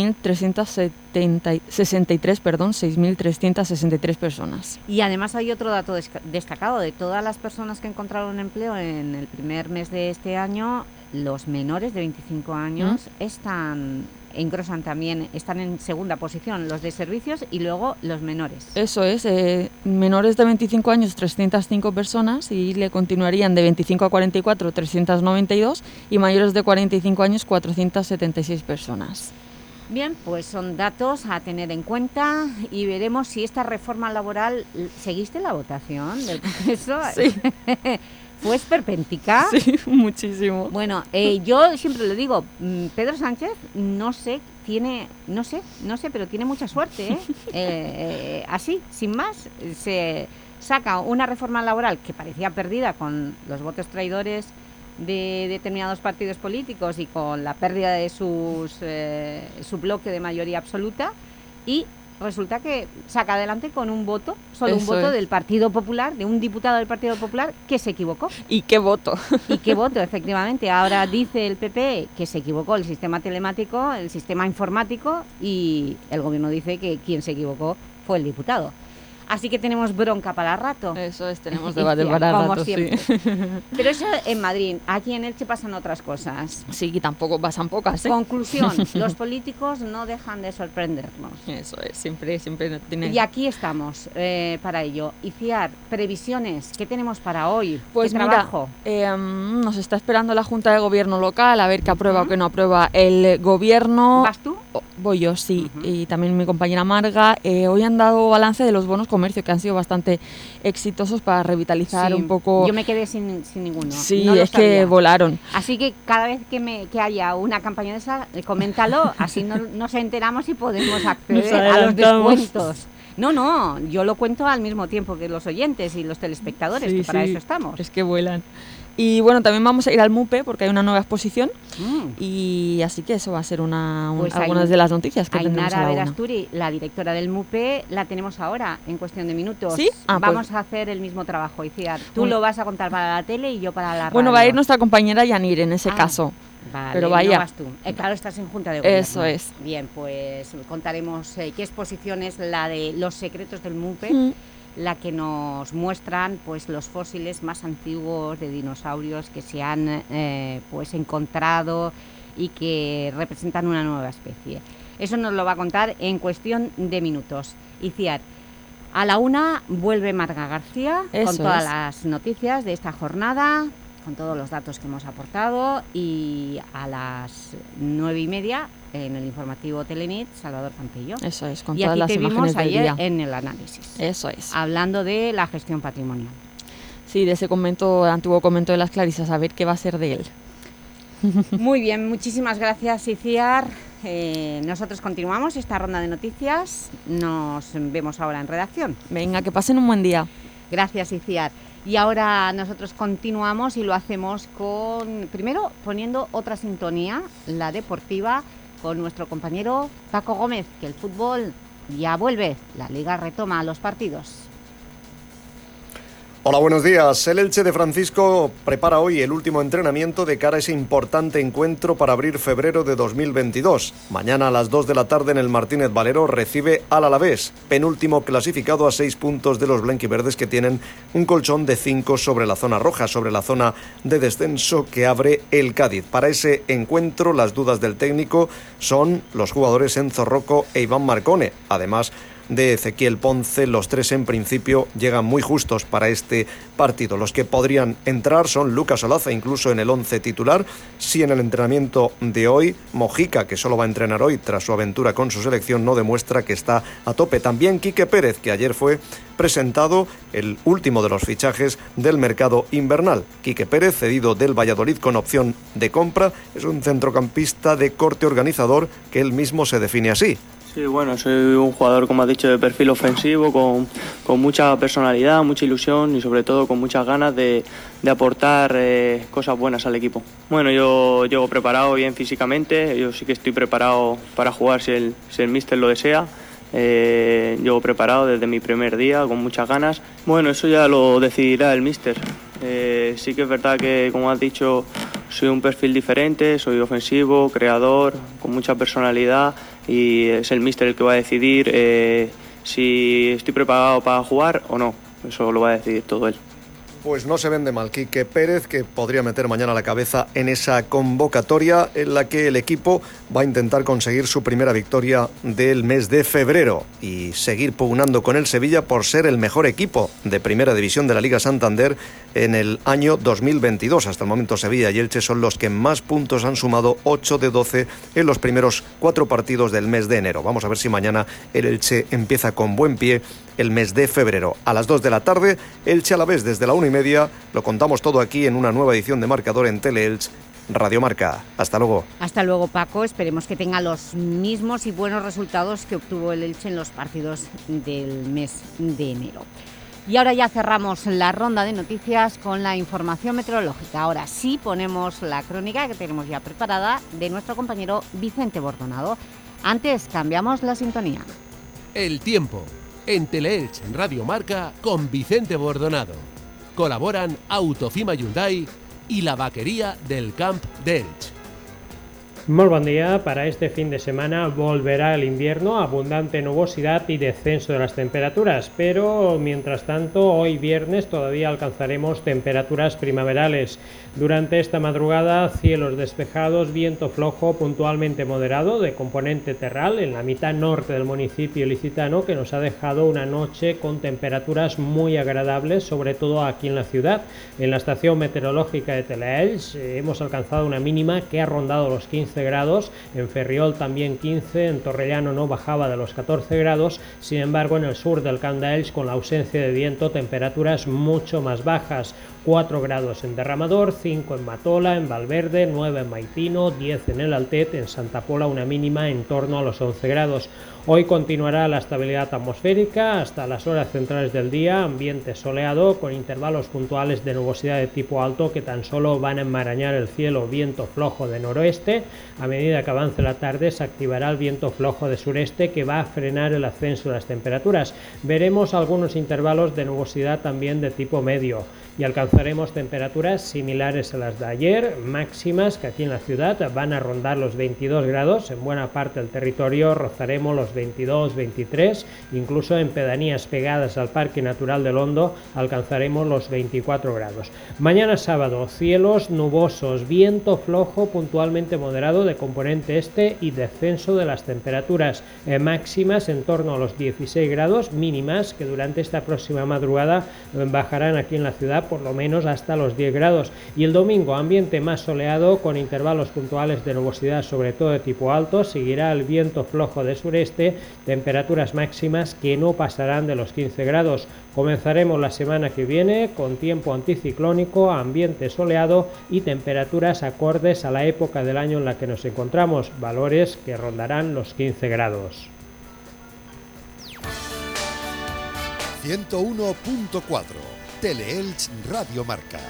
6.363 personas. Y además hay otro dato destacado: de todas las personas que encontraron empleo en el primer mes de este año, los menores de 25 años engrosan también, están en segunda posición, los de servicios y luego los menores. Eso es, menores de 25 años 305 personas, y le continuarían de 25 a 44 392, y mayores de 45 años 476 personas. Bien, pues son datos a tener en cuenta y veremos si esta reforma laboral... ¿Seguiste la votación del Congreso? Sí. ¿Fue esperpéntica? Sí, muchísimo. Bueno, yo siempre lo digo, Pedro Sánchez, no sé, pero tiene mucha suerte, ¿eh? Así, sin más, se saca una reforma laboral que parecía perdida con los votos traidores de determinados partidos políticos y con la pérdida de su bloque de mayoría absoluta, y resulta que saca adelante con un voto, un voto del Partido Popular, de un diputado del Partido Popular que se equivocó. ¿Y qué voto? Y qué voto, efectivamente. Ahora dice el PP que se equivocó el sistema telemático, el sistema informático, y el Gobierno dice que quien se equivocó fue el diputado. Así que tenemos bronca para rato. Eso es, tenemos debate para rato, siempre. Sí. Pero eso en Madrid. Aquí en Elche pasan otras cosas. Sí, que tampoco pasan pocas, ¿eh? Conclusión, los políticos no dejan de sorprendernos. Eso es, siempre tienen... Y aquí estamos para ello. Iciar, previsiones, ¿qué tenemos para hoy? Pues ¿Qué mira, trabajo? Nos está esperando la Junta de Gobierno local a ver qué aprueba o qué no aprueba el Gobierno. ¿Vas tú? Voy yo, sí, y también mi compañera Marga. Hoy han dado balance de los bonos comercio, que han sido bastante exitosos para revitalizar un poco... Yo me quedé sin ninguno. Sí, no es que volaron. Así que cada vez que haya una campaña de esa, coméntalo, así nos enteramos y podemos acceder a los descuentos. No, yo lo cuento al mismo tiempo que los oyentes y los telespectadores, que para eso estamos. Es que vuelan. Y bueno, también vamos a ir al MUPE porque hay una nueva exposición, y así que eso va a ser algunas de las noticias que tendremos a la una. Verasturi, la directora del MUPE, la tenemos ahora en cuestión de minutos. ¿Sí? Vamos a hacer el mismo trabajo, Iciar. Tú lo vas a contar para la tele y yo para la radio. Bueno, va a ir nuestra compañera Yanir en ese caso. Vale, pero vaya. No vas tú. Claro, estás en Junta de Gobierno. Eso es. Bien, pues contaremos qué exposición es la de los secretos del MUPE, la que nos muestran pues los fósiles más antiguos de dinosaurios que se han pues encontrado y que representan una nueva especie. Eso nos lo va a contar en cuestión de minutos. Iciar, a la 1 vuelve Marga García con todas las noticias de esta jornada, con todos los datos que hemos aportado, y a las 9:30 en el informativo Telenit, Salvador Campillo. Eso es, con y todas las imágenes del día. Y aquí te vimos ayer en el análisis. Eso es. Hablando de la gestión patrimonial. Sí, de ese antiguo convento de las Clarisas, a ver qué va a ser de él. Muy bien, muchísimas gracias, Iciar. Nosotros continuamos esta ronda de noticias. Nos vemos ahora en redacción. Venga, que pasen un buen día. Gracias, Iciar. Y ahora nosotros continuamos y lo hacemos primero poniendo otra sintonía, la deportiva, con nuestro compañero Paco Gómez, que el fútbol ya vuelve, la Liga retoma los partidos. Hola, buenos días. El Elche de Francisco prepara hoy el último entrenamiento de cara a ese importante encuentro para abrir febrero de 2022. Mañana a las 2 de la tarde en el Martínez Valero recibe al Alavés, penúltimo clasificado a 6 puntos de los blanquiverdes, que tienen un colchón de 5 sobre la zona roja, sobre la zona de descenso que abre el Cádiz. Para ese encuentro, las dudas del técnico son los jugadores Enzo Rocco e Iván Marcone, además de Ezequiel Ponce. Los tres en principio llegan muy justos para este partido. Los que podrían entrar son Lucas Olaza, incluso en el 11 titular. Sí, en el entrenamiento de hoy, Mojica, que solo va a entrenar hoy tras su aventura con su selección, no demuestra que está a tope. También Quique Pérez, que ayer fue presentado, el último de los fichajes del mercado invernal. Quique Pérez, cedido del Valladolid con opción de compra, es un centrocampista de corte organizador que él mismo se define así. Sí, bueno, soy un jugador, como has dicho, de perfil ofensivo, con mucha personalidad, mucha ilusión y sobre todo con muchas ganas de aportar cosas buenas al equipo. Bueno, yo llego preparado bien físicamente, yo sí que estoy preparado para jugar si el míster lo desea. Llego preparado desde mi primer día, con muchas ganas. Bueno, eso ya lo decidirá el míster. Sí que es verdad que, como has dicho, soy un perfil diferente, soy ofensivo, creador, con mucha personalidad y es el míster el que va a decidir si estoy preparado para jugar o no. Eso lo va a decidir todo él. Pues no se vende mal Quique Pérez, que podría meter mañana la cabeza en esa convocatoria en la que el equipo va a intentar conseguir su primera victoria del mes de febrero y seguir pugnando con el Sevilla por ser el mejor equipo de primera división de la Liga Santander en el año 2022. Hasta el momento Sevilla y Elche son los que más puntos han sumado, 8 de 12 en los primeros 4 partidos del mes de enero. Vamos a ver si mañana el Elche empieza con buen pie el mes de febrero. A las 2 de la tarde, Elche Alavés desde la 1:30. Lo contamos todo aquí en una nueva edición de Marcador en Tele-Elche, Radio Marca. Hasta luego. Hasta luego, Paco. Esperemos que tenga los mismos y buenos resultados que obtuvo el Elche en los partidos del mes de enero. Y ahora ya cerramos la ronda de noticias con la información meteorológica. Ahora sí ponemos la crónica que tenemos ya preparada de nuestro compañero Vicente Bordonado. Antes cambiamos la sintonía. El tiempo en Tele-Elche Radio Marca con Vicente Bordonado. Colaboran Autofima Hyundai y la vaquería del Camp de Elche. Muy buen día. Para este fin de semana volverá el invierno, abundante nubosidad y descenso de las temperaturas, pero mientras tanto hoy viernes todavía alcanzaremos temperaturas primaverales. Durante esta madrugada cielos despejados, viento flojo puntualmente moderado de componente terral en la mitad norte del municipio ilicitano, que nos ha dejado una noche con temperaturas muy agradables, sobre todo aquí en la ciudad. En la estación meteorológica de Tele-Elche hemos alcanzado una mínima que ha rondado los 15 grados, en Ferriol también 15, en Torrellano no bajaba de los 14 grados, sin embargo en el sur del Camp de Elche, con la ausencia de viento, temperaturas mucho más bajas, 4 grados en Derramador, 5 en Matola, en Valverde, 9 en Maitino, 10 en el Altet, en Santa Pola una mínima en torno a los 11 grados. Hoy continuará la estabilidad atmosférica hasta las horas centrales del día, ambiente soleado con intervalos puntuales de nubosidad de tipo alto que tan solo van a enmarañar el cielo, viento flojo de noroeste. A medida que avance la tarde se activará el viento flojo de sureste que va a frenar el ascenso de las temperaturas. Veremos algunos intervalos de nubosidad también de tipo medio y alcanzaremos temperaturas similares a las de ayer, máximas que aquí en la ciudad van a rondar los 22 grados, en buena parte del territorio rozaremos los 22, 23, incluso en pedanías pegadas al Parque Natural del Hondo alcanzaremos los 24 grados. Mañana sábado, cielos nubosos, viento flojo puntualmente moderado de componente este y descenso de las temperaturas máximas en torno a los 16 grados, mínimas que durante esta próxima madrugada bajarán aquí en la ciudad por lo menos hasta los 10 grados. Y el domingo, ambiente más soleado con intervalos puntuales de nubosidad, sobre todo de tipo alto, seguirá el viento flojo de sureste, temperaturas máximas que no pasarán de los 15 grados. Comenzaremos la semana que viene con tiempo anticiclónico, ambiente soleado y temperaturas acordes a la época del año en la que nos encontramos, valores que rondarán los 15 grados. 101.4 Tele-Elche Radio Marca.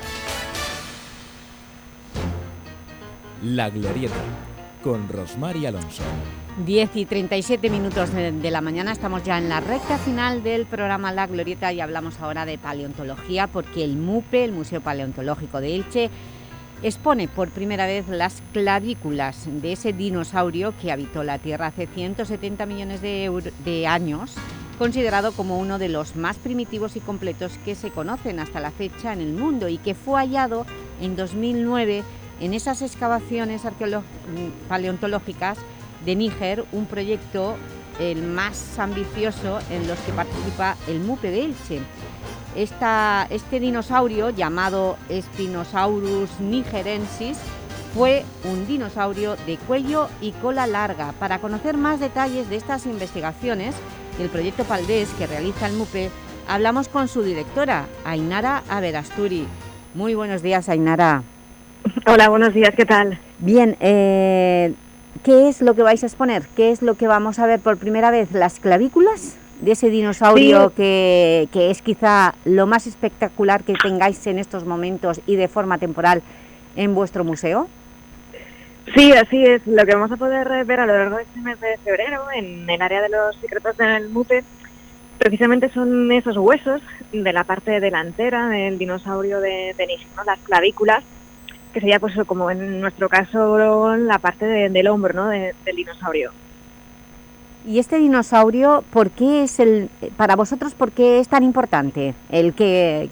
La Glorieta, con Rosmar y Alonso. 10 y 37 minutos de la mañana, estamos ya en la recta final del programa La Glorieta y hablamos ahora de paleontología porque el MUPE, el Museo Paleontológico de Elche, expone por primera vez las clavículas de ese dinosaurio que habitó la Tierra hace 170 millones de años, considerado como uno de los más primitivos y completos que se conocen hasta la fecha en el mundo y que fue hallado en 2009 en esas excavaciones paleontológicas de Níger, un proyecto el más ambicioso en los que participa el MUPE de Elche. Este dinosaurio, llamado Spinosaurus nigerensis, fue un dinosaurio de cuello y cola larga. Para conocer más detalles de estas investigaciones y el proyecto Paldés que realiza el MUPE, hablamos con su directora, Ainara Aberasturi. Muy buenos días, Ainara. Hola, buenos días, ¿qué tal? Bien, ¿qué es lo que vais a exponer? ¿Qué es lo que vamos a ver por primera vez? ¿Las clavículas de ese dinosaurio que es quizá lo más espectacular que tengáis en estos momentos y de forma temporal en vuestro museo? Sí, así es. Lo que vamos a poder ver a lo largo de este mes de febrero en el área de los secretos del MUPE precisamente son esos huesos de la parte delantera del dinosaurio de Níger, ¿no? Las clavículas, que sería pues como en nuestro caso la parte del hombro, ¿no? del dinosaurio. ¿Y este dinosaurio, por qué es para vosotros, por qué es tan importante el que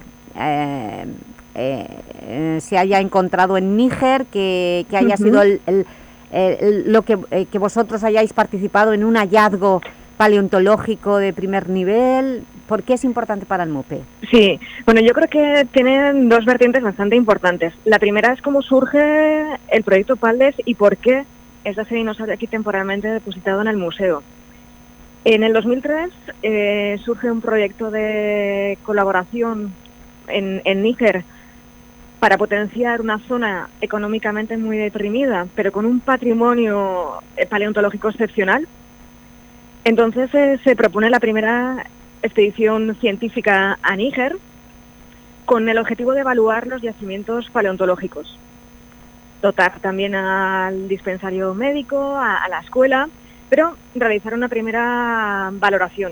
se haya encontrado en Níger, que haya sido lo que vosotros hayáis participado en un hallazgo paleontológico de primer nivel? ¿Por qué es importante para el MUPE? Sí, bueno, yo creo que tienen dos vertientes bastante importantes. La primera es cómo surge el proyecto Paldés y por qué es ese dinosaurio aquí temporalmente depositado en el museo. En el 2003 surge un proyecto de colaboración en Níger para potenciar una zona económicamente muy deprimida, pero con un patrimonio paleontológico excepcional. Entonces se propone la primera expedición científica a Níger con el objetivo de evaluar los yacimientos paleontológicos, dotar también al dispensario médico, a la escuela, pero realizar una primera valoración.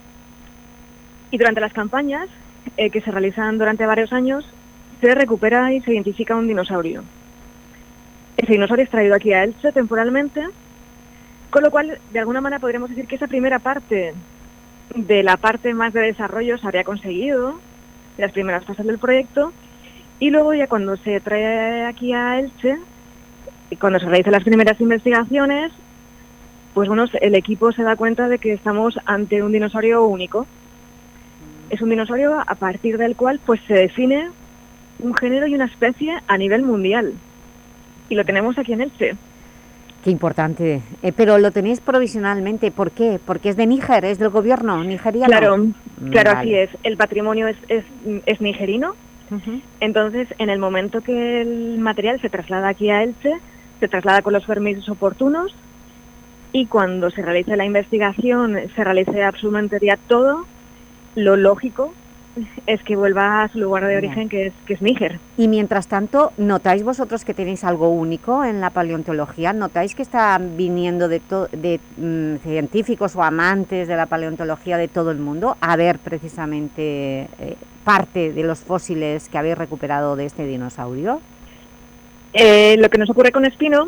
Y durante las campañas que se realizan durante varios años, se recupera y se identifica un dinosaurio. Ese dinosaurio es traído aquí a Elche temporalmente, con lo cual, de alguna manera, podríamos decir que esa primera parte de la parte más de desarrollo se habría conseguido, en las primeras fases del proyecto, y luego ya cuando se trae aquí a Elche, y cuando se realizan las primeras investigaciones, pues bueno, el equipo se da cuenta de que estamos ante un dinosaurio único. Es un dinosaurio a partir del cual pues se define un género y una especie a nivel mundial. Y lo tenemos aquí en Elche. Qué importante. Pero lo tenéis provisionalmente. ¿Por qué? Porque es de Níger, es del gobierno nigeriano. Claro, Vale. así es. El patrimonio es nigerino. Entonces, en el momento que el material se traslada aquí a Elche, se traslada con los permisos oportunos y cuando se realice la investigación, se realice absolutamente ya todo, lo lógico es que vuelva a su lugar de origen, que es Níger. Y mientras tanto, ¿notáis vosotros que tenéis algo único en la paleontología? ¿Notáis que están viniendo científicos o amantes de la paleontología de todo el mundo a ver precisamente parte de los fósiles que habéis recuperado de este dinosaurio? Lo que nos ocurre con Espino,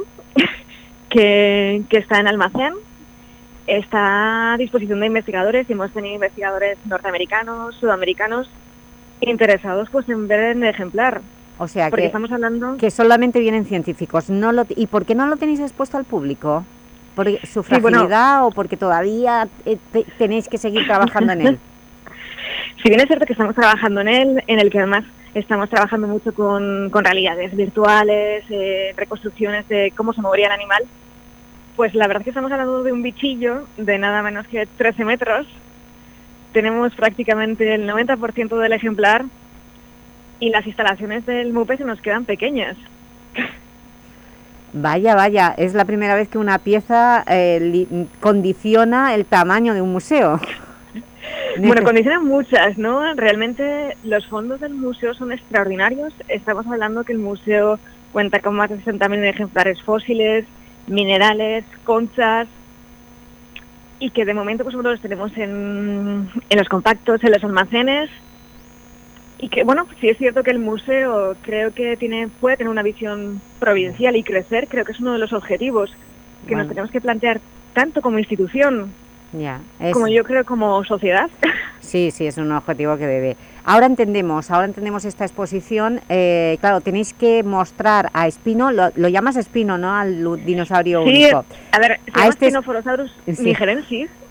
que está en almacén, está a disposición de investigadores y hemos tenido investigadores norteamericanos, sudamericanos, interesados pues en ver el ejemplar. O sea, porque estamos hablando que solamente vienen científicos. ¿Y por qué no lo tenéis expuesto al público? ¿Por su fragilidad o porque todavía tenéis que seguir trabajando en él? Si bien es cierto que estamos trabajando en él, en el que además estamos trabajando mucho con realidades virtuales, reconstrucciones de cómo se movería el animal, pues la verdad es que estamos hablando de un bichillo de nada menos que 13 metros. Tenemos prácticamente el 90% del ejemplar y las instalaciones del MUPE se nos quedan pequeñas. Vaya, es la primera vez que una pieza condiciona el tamaño de un museo. Bueno, condicionan muchas, ¿no? Realmente los fondos del museo son extraordinarios. Estamos hablando que el museo cuenta con más de 60.000 ejemplares fósiles, minerales, conchas, y que de momento pues nosotros los tenemos en los compactos, en los almacenes, y que bueno, sí es cierto que el museo creo que puede tener una visión provincial y crecer, creo que es uno de los objetivos que nos tenemos que plantear tanto como institución, como yo creo como sociedad. Sí, es un objetivo que debe. Ahora entendemos esta exposición. Claro, tenéis que mostrar a Espino, lo llamas Espino, ¿no? Al dinosaurio único. A ver, se llama Spinosaurus nigerensis,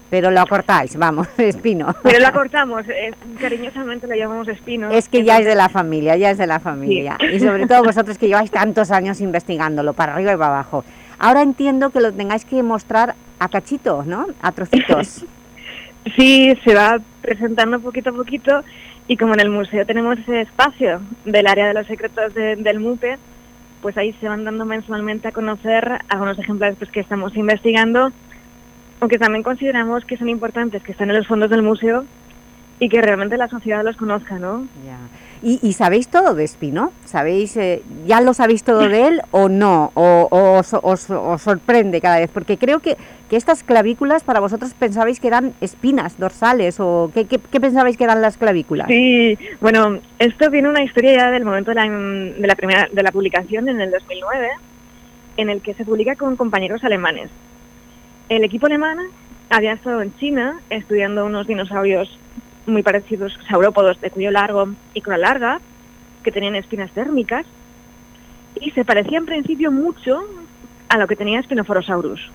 Pero lo cortáis, vamos, Espino. Pero lo acortamos, cariñosamente lo llamamos Espino. Es que ya es de la familia, Sí. Y sobre todo vosotros que lleváis tantos años investigándolo, para arriba y para abajo. Ahora entiendo que lo tengáis que mostrar a cachitos, ¿no? A trocitos. Sí, se va presentando poquito a poquito, y como en el museo tenemos ese espacio del área de los secretos del MUPE, pues ahí se van dando mensualmente a conocer algunos ejemplares pues, que estamos investigando, aunque también consideramos que son importantes, que están en los fondos del museo y que realmente la sociedad los conozca, ¿no? Ya. ¿Y sabéis todo de Espino? ¿Sabéis, ya lo sabéis todo de él o no? ¿O os sorprende cada vez? Porque creo que estas clavículas para vosotros pensabais que eran espinas dorsales, o ¿qué pensabais que eran las clavículas? Sí, bueno, esto viene una historia ya del momento de la publicación en el 2009, en el que se publica con compañeros alemanes. El equipo alemán había estado en China estudiando unos dinosaurios muy parecidos, saurópodos de cuello largo y cola larga, que tenían espinas térmicas, y se parecían en principio mucho a lo que tenía Spinosaurus.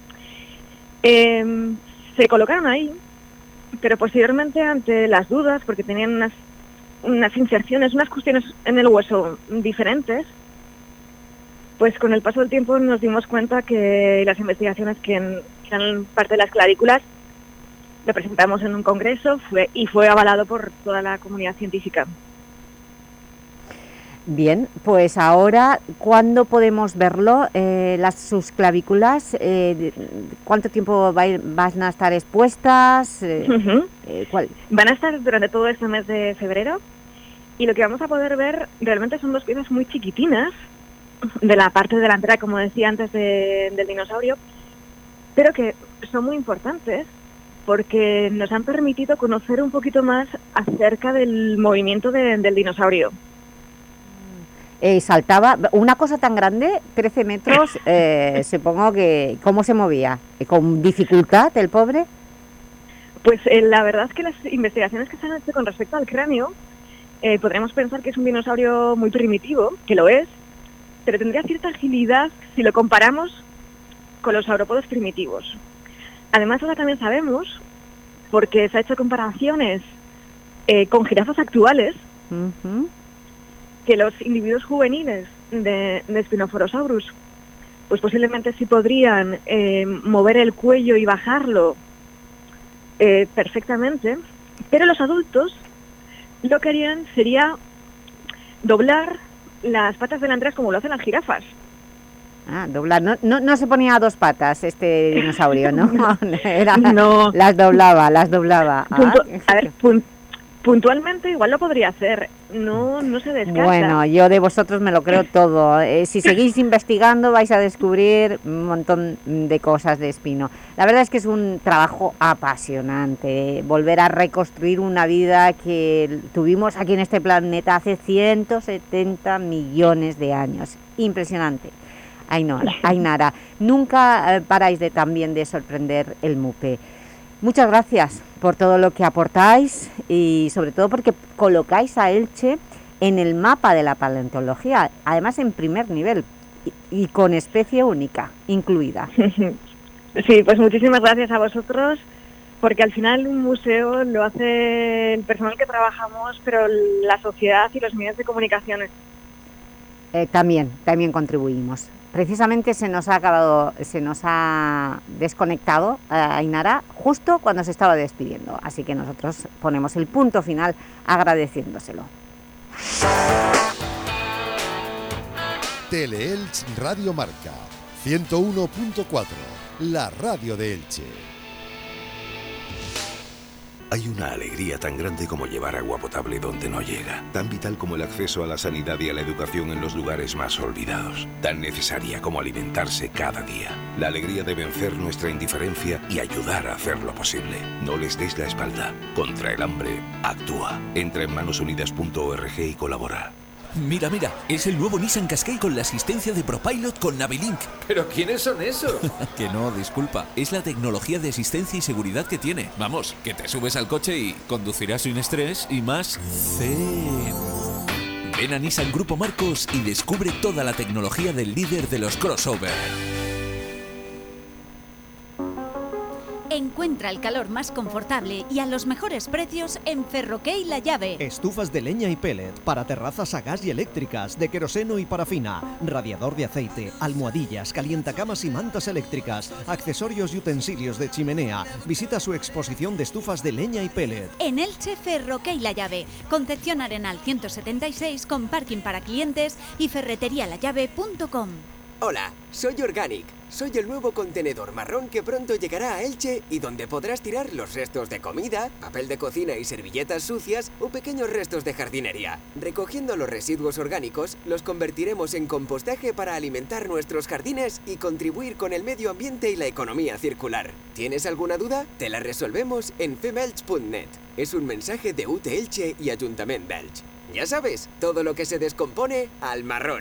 Se colocaron ahí, pero posteriormente, ante las dudas, porque tenían unas inserciones, unas cuestiones en el hueso diferentes, pues con el paso del tiempo nos dimos cuenta que las investigaciones que eran parte de las clavículas lo presentamos en un congreso y fue avalado por toda la comunidad científica. Bien, pues ahora, ¿cuándo podemos verlo? Sus clavículas, ¿cuánto tiempo van a estar expuestas? Van a estar durante todo este mes de febrero, y lo que vamos a poder ver realmente son dos piezas muy chiquitinas de la parte delantera, como decía antes, del dinosaurio, pero que son muy importantes porque nos han permitido conocer un poquito más acerca del movimiento del dinosaurio. Saltaba, una cosa tan grande, 13 metros, supongo que, ¿cómo se movía? ¿Con dificultad el pobre? Pues la verdad es que las investigaciones que se han hecho con respecto al cráneo, podríamos pensar que es un dinosaurio muy primitivo, que lo es, pero tendría cierta agilidad si lo comparamos con los saurópodos primitivos. Además, ahora también sabemos, porque se ha hecho comparaciones con jirafas actuales, que los individuos juveniles de Spinosaurus, pues posiblemente sí podrían mover el cuello y bajarlo perfectamente, pero los adultos lo que harían sería doblar las patas delanteras como lo hacen las jirafas. Ah, doblar. No se ponía a dos patas este dinosaurio, ¿no? No. Las doblaba. A ver, puntualmente igual lo podría hacer, no se descarta. Bueno, yo de vosotros me lo creo todo. Si seguís investigando vais a descubrir un montón de cosas de Espino. La verdad es que es un trabajo apasionante, volver a reconstruir una vida que tuvimos aquí en este planeta hace 170 millones de años. Impresionante. Ainara, nunca paráis también de sorprender el MUPE. Muchas gracias por todo lo que aportáis y sobre todo porque colocáis a Elche en el mapa de la paleontología, además en primer nivel y con especie única incluida. Sí, pues muchísimas gracias a vosotros, porque al final un museo lo hace el personal que trabajamos, pero la sociedad y los medios de comunicación también contribuimos. Precisamente se nos ha desconectado Ainara justo cuando se estaba despidiendo, así que nosotros ponemos el punto final agradeciéndoselo. Teleelch Radio Marca 101.4, la radio de Elche. Hay una alegría tan grande como llevar agua potable donde no llega, tan vital como el acceso a la sanidad y a la educación en los lugares más olvidados, tan necesaria como alimentarse cada día. La alegría de vencer nuestra indiferencia y ayudar a hacerlo posible. No les des la espalda. Contra el hambre, actúa. Entra en manosunidas.org y colabora. Mira, es el nuevo Nissan Qashqai con la asistencia de ProPilot con Navilink. ¿Pero quiénes son esos? Que no, disculpa, es la tecnología de asistencia y seguridad que tiene. Vamos, que te subes al coche y conducirás sin estrés y más zen. Ven a Nissan Grupo Marcos y descubre toda la tecnología del líder de los crossover. Encuentra el calor más confortable y a los mejores precios en Ferroquey La Llave. Estufas de leña y pellet para terrazas a gas y eléctricas, de queroseno y parafina, radiador de aceite, almohadillas, calientacamas y mantas eléctricas, accesorios y utensilios de chimenea. Visita su exposición de estufas de leña y pellet. En Elche, Ferroquey La Llave. Concepción Arenal 176 con parking para clientes y ferreterialallave.com. Hola, soy Organic. Soy el nuevo contenedor marrón que pronto llegará a Elche y donde podrás tirar los restos de comida, papel de cocina y servilletas sucias o pequeños restos de jardinería. Recogiendo los residuos orgánicos, los convertiremos en compostaje para alimentar nuestros jardines y contribuir con el medio ambiente y la economía circular. ¿Tienes alguna duda? Te la resolvemos en femelch.net. Es un mensaje de UT Elche y Ayuntamiento d'Elche. Ya sabes, todo lo que se descompone, al marrón.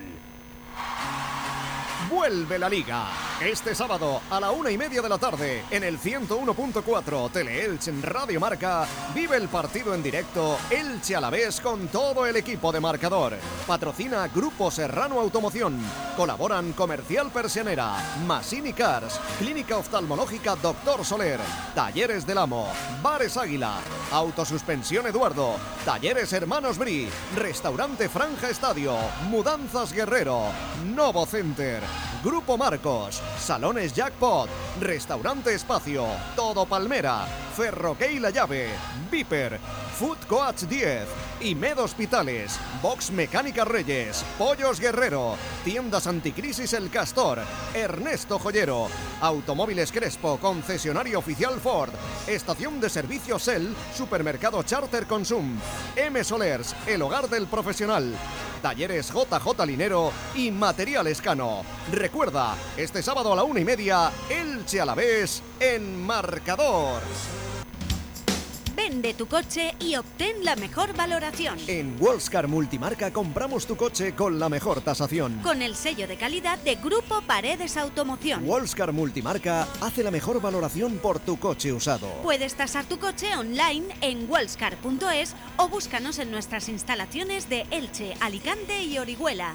Vuelve la Liga. Este sábado a la 1:30 de la tarde en el 101.4 Tele-Elche en Radio Marca vive el partido en directo Elche Alavés con todo el equipo de Marcador. Patrocina Grupo Serrano Automoción. Colaboran Comercial Persianera, Masini Cars, Clínica Oftalmológica Dr. Soler, Talleres del Amo, Bares Águila, Autosuspensión Eduardo, Talleres Hermanos Bri, Restaurante Franja Estadio, Mudanzas Guerrero, Novo Center, Grupo Marcos, Salones Jackpot, Restaurante Espacio, Todo Palmera, Ferroquey La Llave, Viper, Food Coach 10, IMED Hospitales, Box Mecánica Reyes, Pollos Guerrero, Tiendas Anticrisis El Castor, Ernesto Joyero, Automóviles Crespo, concesionario oficial Ford, Estación de Servicio Shell, Supermercado Charter Consum, M Solers, el hogar del profesional, Talleres JJ Linero y Material Escano. Recuerda, este sábado a la 1:30, Elche Alavés en Marcador. Vende tu coche y obtén la mejor valoración. En Wallscar Multimarca compramos tu coche con la mejor tasación. Con el sello de calidad de Grupo Paredes Automoción. Wallscar Multimarca hace la mejor valoración por tu coche usado. Puedes tasar tu coche online en wallscar.es o búscanos en nuestras instalaciones de Elche, Alicante y Orihuela.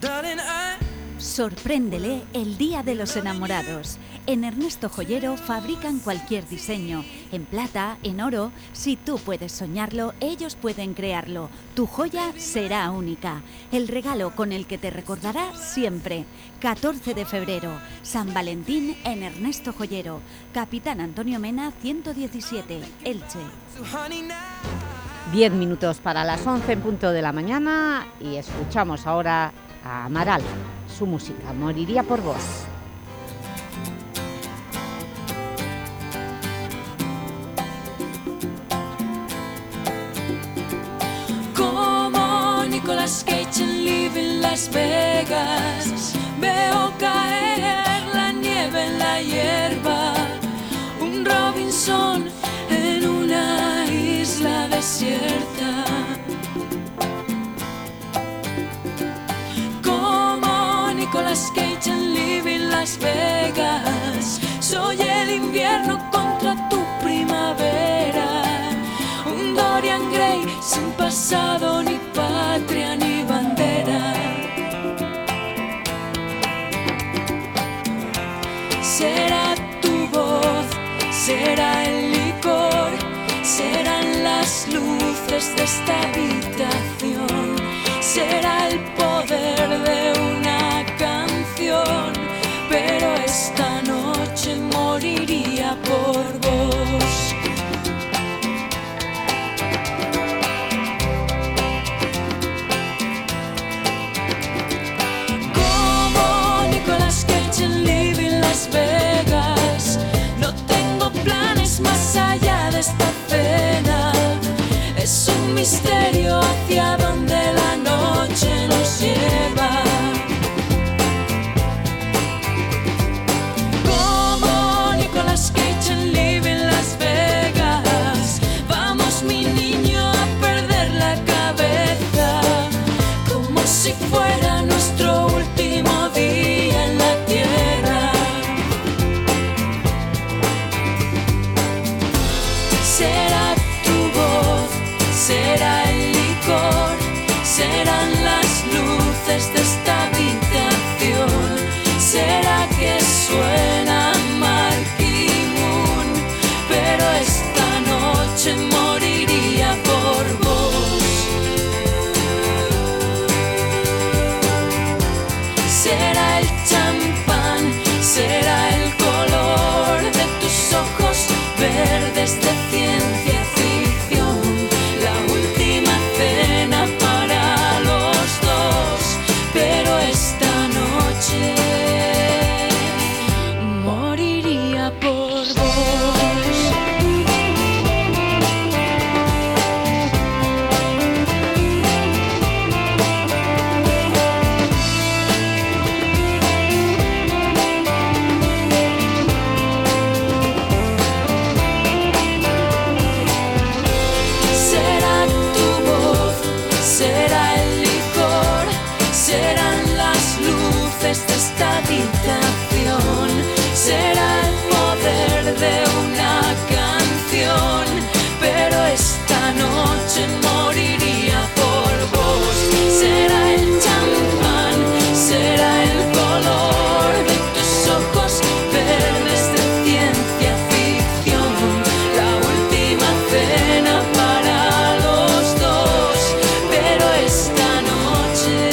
Sorpréndele el Día de los Enamorados. En Ernesto Joyero fabrican cualquier diseño, en plata, en oro. Si tú puedes soñarlo, ellos pueden crearlo. Tu joya será única. El regalo con el que te recordará siempre. 14 de febrero, San Valentín en Ernesto Joyero. Capitán Antonio Mena, 117, Elche. 10 minutos para las 11 en punto de la mañana y escuchamos ahora a Amaral. Su música, Moriría por vos. Como Nicolas Cage en Living Las Vegas, veo caer la nieve en la hierba, un Robinson en una isla desierta. Nicolas Cage en Living Las Vegas, soy el invierno contra tu primavera, un Dorian Gray sin pasado, ni patria ni bandera. Será tu voz, será el licor, serán las luces de esta habitación, será el poder de una canción, pero esta noche moriría por vos. Como Nicolas Cage en Living Las Vegas, no tengo planes más allá de esta cena. Es un misterio hacia donde la noche nos lleva. Como Nicolas Cage en Living Las Vegas, vamos mi niño a perder la cabeza, como si fuera nuestro último día en la tierra. Será tu voz, será el licor, el champán, será el color de tus ojos verdes de ciencia ficción. La última cena para los dos, pero esta noche moriría por vos. Será tu voz, será el licor, serán las luces de esta habitación, será el poder de una canción, pero esta noche moriría por vos. Será el champán, será el color de tus ojos verdes de ciencia ficción, la última cena para los dos, pero esta noche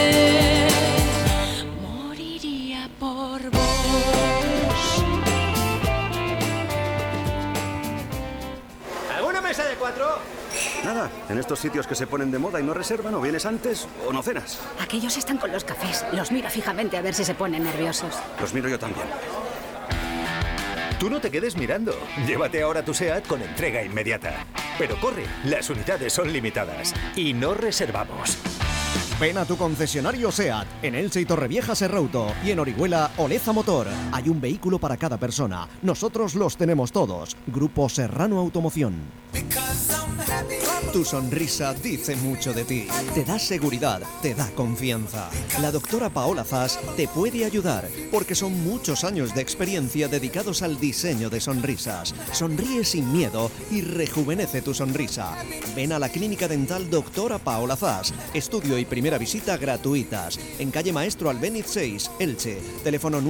moriría por vos. ¿Alguna mesa de 4? Nada, en estos sitios que se ponen de moda y no reservan, o vienes antes o no cenas. Aquellos están con los cafés. Los mira fijamente a ver si se ponen nerviosos. Los miro yo también. Tú no te quedes mirando. Llévate ahora tu SEAT con entrega inmediata. Pero corre, las unidades son limitadas y no reservamos. Ven a tu concesionario SEAT, en Elche y Torrevieja Serrauto y en Orihuela Oleza Motor. Hay un vehículo para cada persona. Nosotros los tenemos todos. Grupo Serrano Automoción. Tu sonrisa dice mucho de ti. Te da seguridad, te da confianza. La doctora Paola Zas te puede ayudar, porque son muchos años de experiencia dedicados al diseño de sonrisas. Sonríe sin miedo y rejuvenece tu sonrisa. Ven a la Clínica Dental Doctora Paola Zas. Estudio y primera visita gratuitas. En calle Maestro Albéniz 6, Elche. Teléfono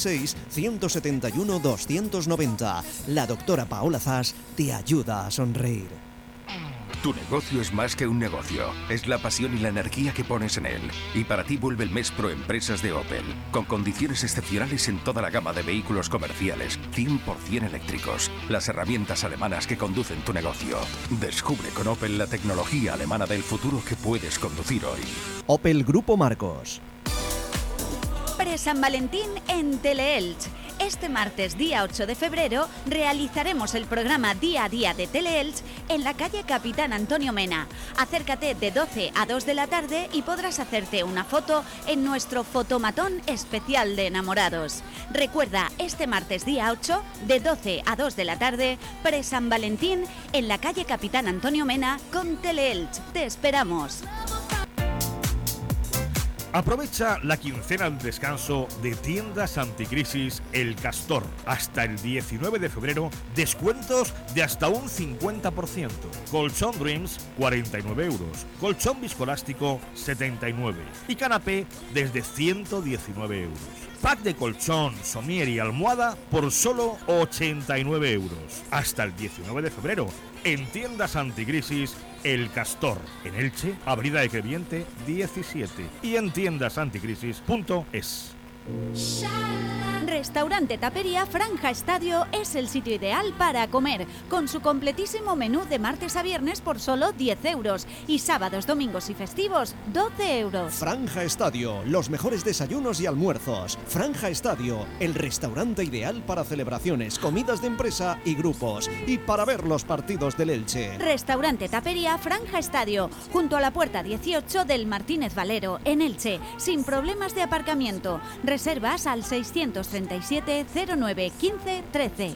966-171-290. La doctora Paola Zas te ayuda a sonreír. Tu negocio es más que un negocio. Es la pasión y la energía que pones en él. Y para ti vuelve el mes Pro Empresas de Opel. Con condiciones excepcionales en toda la gama de vehículos comerciales, 100% eléctricos. Las herramientas alemanas que conducen tu negocio. Descubre con Opel la tecnología alemana del futuro que puedes conducir hoy. Opel Grupo Marcos. Pre-San Valentín en Teleelch. Este martes, día 8 de febrero, realizaremos el programa Día a Día de Teleelch en la calle Capitán Antonio Mena. Acércate de 12 a 2 de la tarde y podrás hacerte una foto en nuestro fotomatón especial de enamorados. Recuerda, este martes, día 8, de 12 a 2 de la tarde, pre-San Valentín en la calle Capitán Antonio Mena con Teleelch. ¡Te esperamos! Aprovecha la quincena de descanso de Tiendas Anticrisis El Castor. Hasta el 19 de febrero, descuentos de hasta un 50%. Colchón Dreams, 49 euros. Colchón viscoelástico, 79. Y canapé desde 119 euros. Pack de colchón, somier y almohada por solo 89 euros. Hasta el 19 de febrero, en Tiendas Anticrisis El Castor, en Elche, Avenida de Crevillente 17 y en tiendasanticrisis.es. Restaurante Tapería Franja Estadio es el sitio ideal para comer, con su completísimo menú de martes a viernes por solo 10 euros y sábados, domingos y festivos 12 euros. Franja Estadio, los mejores desayunos y almuerzos. Franja Estadio, el restaurante ideal para celebraciones, comidas de empresa y grupos, y para ver los partidos del Elche. Restaurante Tapería Franja Estadio, junto a la puerta 18 del Martínez Valero, en Elche, sin problemas de aparcamiento. Reservas al 637 09 15 13.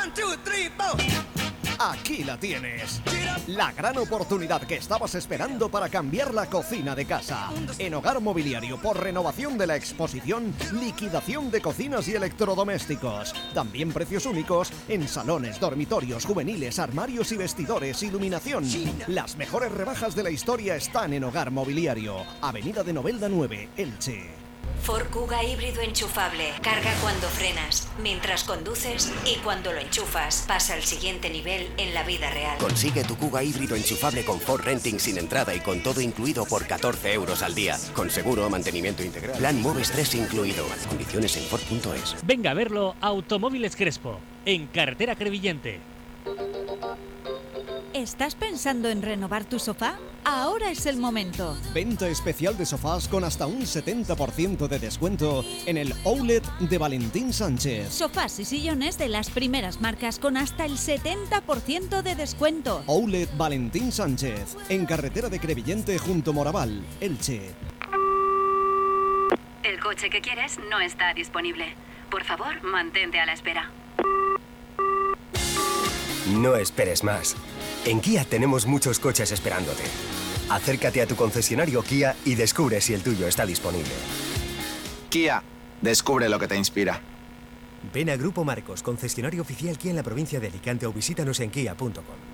Aquí la tienes. La gran oportunidad que estabas esperando para cambiar la cocina de casa. En Hogar Mobiliario, por renovación de la exposición, liquidación de cocinas y electrodomésticos. También precios únicos en salones, dormitorios, juveniles, armarios y vestidores, iluminación. Las mejores rebajas de la historia están en Hogar Mobiliario. Avenida de Novelda 9, Elche. Ford Kuga híbrido enchufable. Carga cuando frenas, mientras conduces y cuando lo enchufas. Pasa al siguiente nivel en la vida real. Consigue tu Kuga híbrido enchufable con Ford Renting sin entrada y con todo incluido por 14 euros al día. Con seguro, mantenimiento integral. Plan Moves 3 incluido. Condiciones en Ford.es. Venga a verlo a Automóviles Crespo, en Carretera Crevillente. ¿Estás pensando en renovar tu sofá? Ahora es el momento. Venta especial de sofás con hasta un 70% de descuento en el Outlet de Valentín Sánchez. Sofás y sillones de las primeras marcas con hasta el 70% de descuento. Outlet Valentín Sánchez, en Carretera de Crevillente junto Moraval, Elche. El coche que quieres no está disponible. Por favor, mantente a la espera. No esperes más. En Kia tenemos muchos coches esperándote. Acércate a tu concesionario Kia y descubre si el tuyo está disponible. Kia, descubre lo que te inspira. Ven a Grupo Marcos, concesionario oficial Kia en la provincia de Alicante o visítanos en kia.com.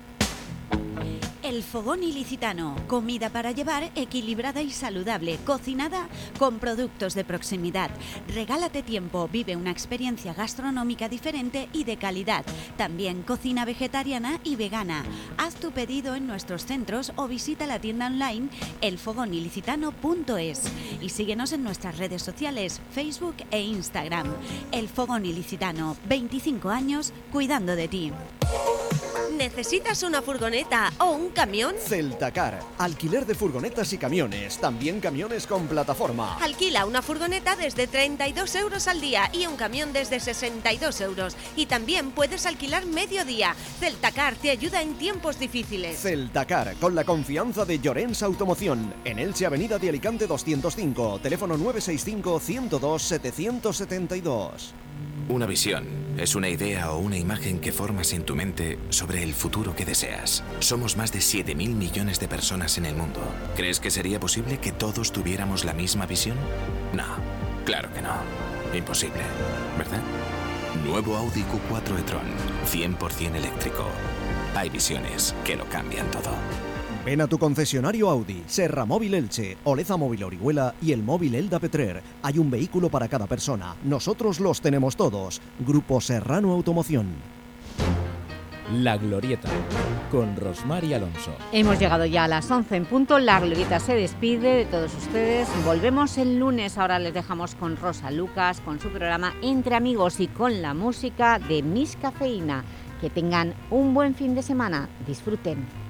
El Fogón Ilicitano, comida para llevar equilibrada y saludable, cocinada con productos de proximidad. Regálate tiempo, vive una experiencia gastronómica diferente y de calidad. También cocina vegetariana y vegana. Haz tu pedido en nuestros centros o visita la tienda online elfogonilicitano.es y síguenos en nuestras redes sociales, Facebook e Instagram. El Fogón Ilicitano, 25 años cuidando de ti. ¿Necesitas una furgoneta o un camión? Celtacar, alquiler de furgonetas y camiones, también camiones con plataforma. Alquila una furgoneta desde 32 euros al día y un camión desde 62 euros. Y también puedes alquilar mediodía. Celtacar te ayuda en tiempos difíciles. Celtacar, con la confianza de Llorens Automoción, en Elche, Avenida de Alicante 205, teléfono 965 102 772. Una visión es una idea o una imagen que formas en tu mente sobre el futuro que deseas. Somos más de 7.000 millones de personas en el mundo. ¿Crees que sería posible que todos tuviéramos la misma visión? No, claro que no. Imposible, ¿verdad? Nuevo Audi Q4 e-tron, 100% eléctrico. Hay visiones que lo cambian todo. Ven a tu concesionario Audi, Serra Móvil Elche, Oleza Móvil Orihuela y el móvil Elda Petrer. Hay un vehículo para cada persona. Nosotros los tenemos todos. Grupo Serrano Automoción. La Glorieta, con Rosmar y Alonso. Hemos llegado ya a las 11 en punto. La Glorieta se despide de todos ustedes. Volvemos el lunes. Ahora les dejamos con Rosa Lucas, con su programa Entre Amigos y con la música de Miss Cafeína. Que tengan un buen fin de semana. Disfruten.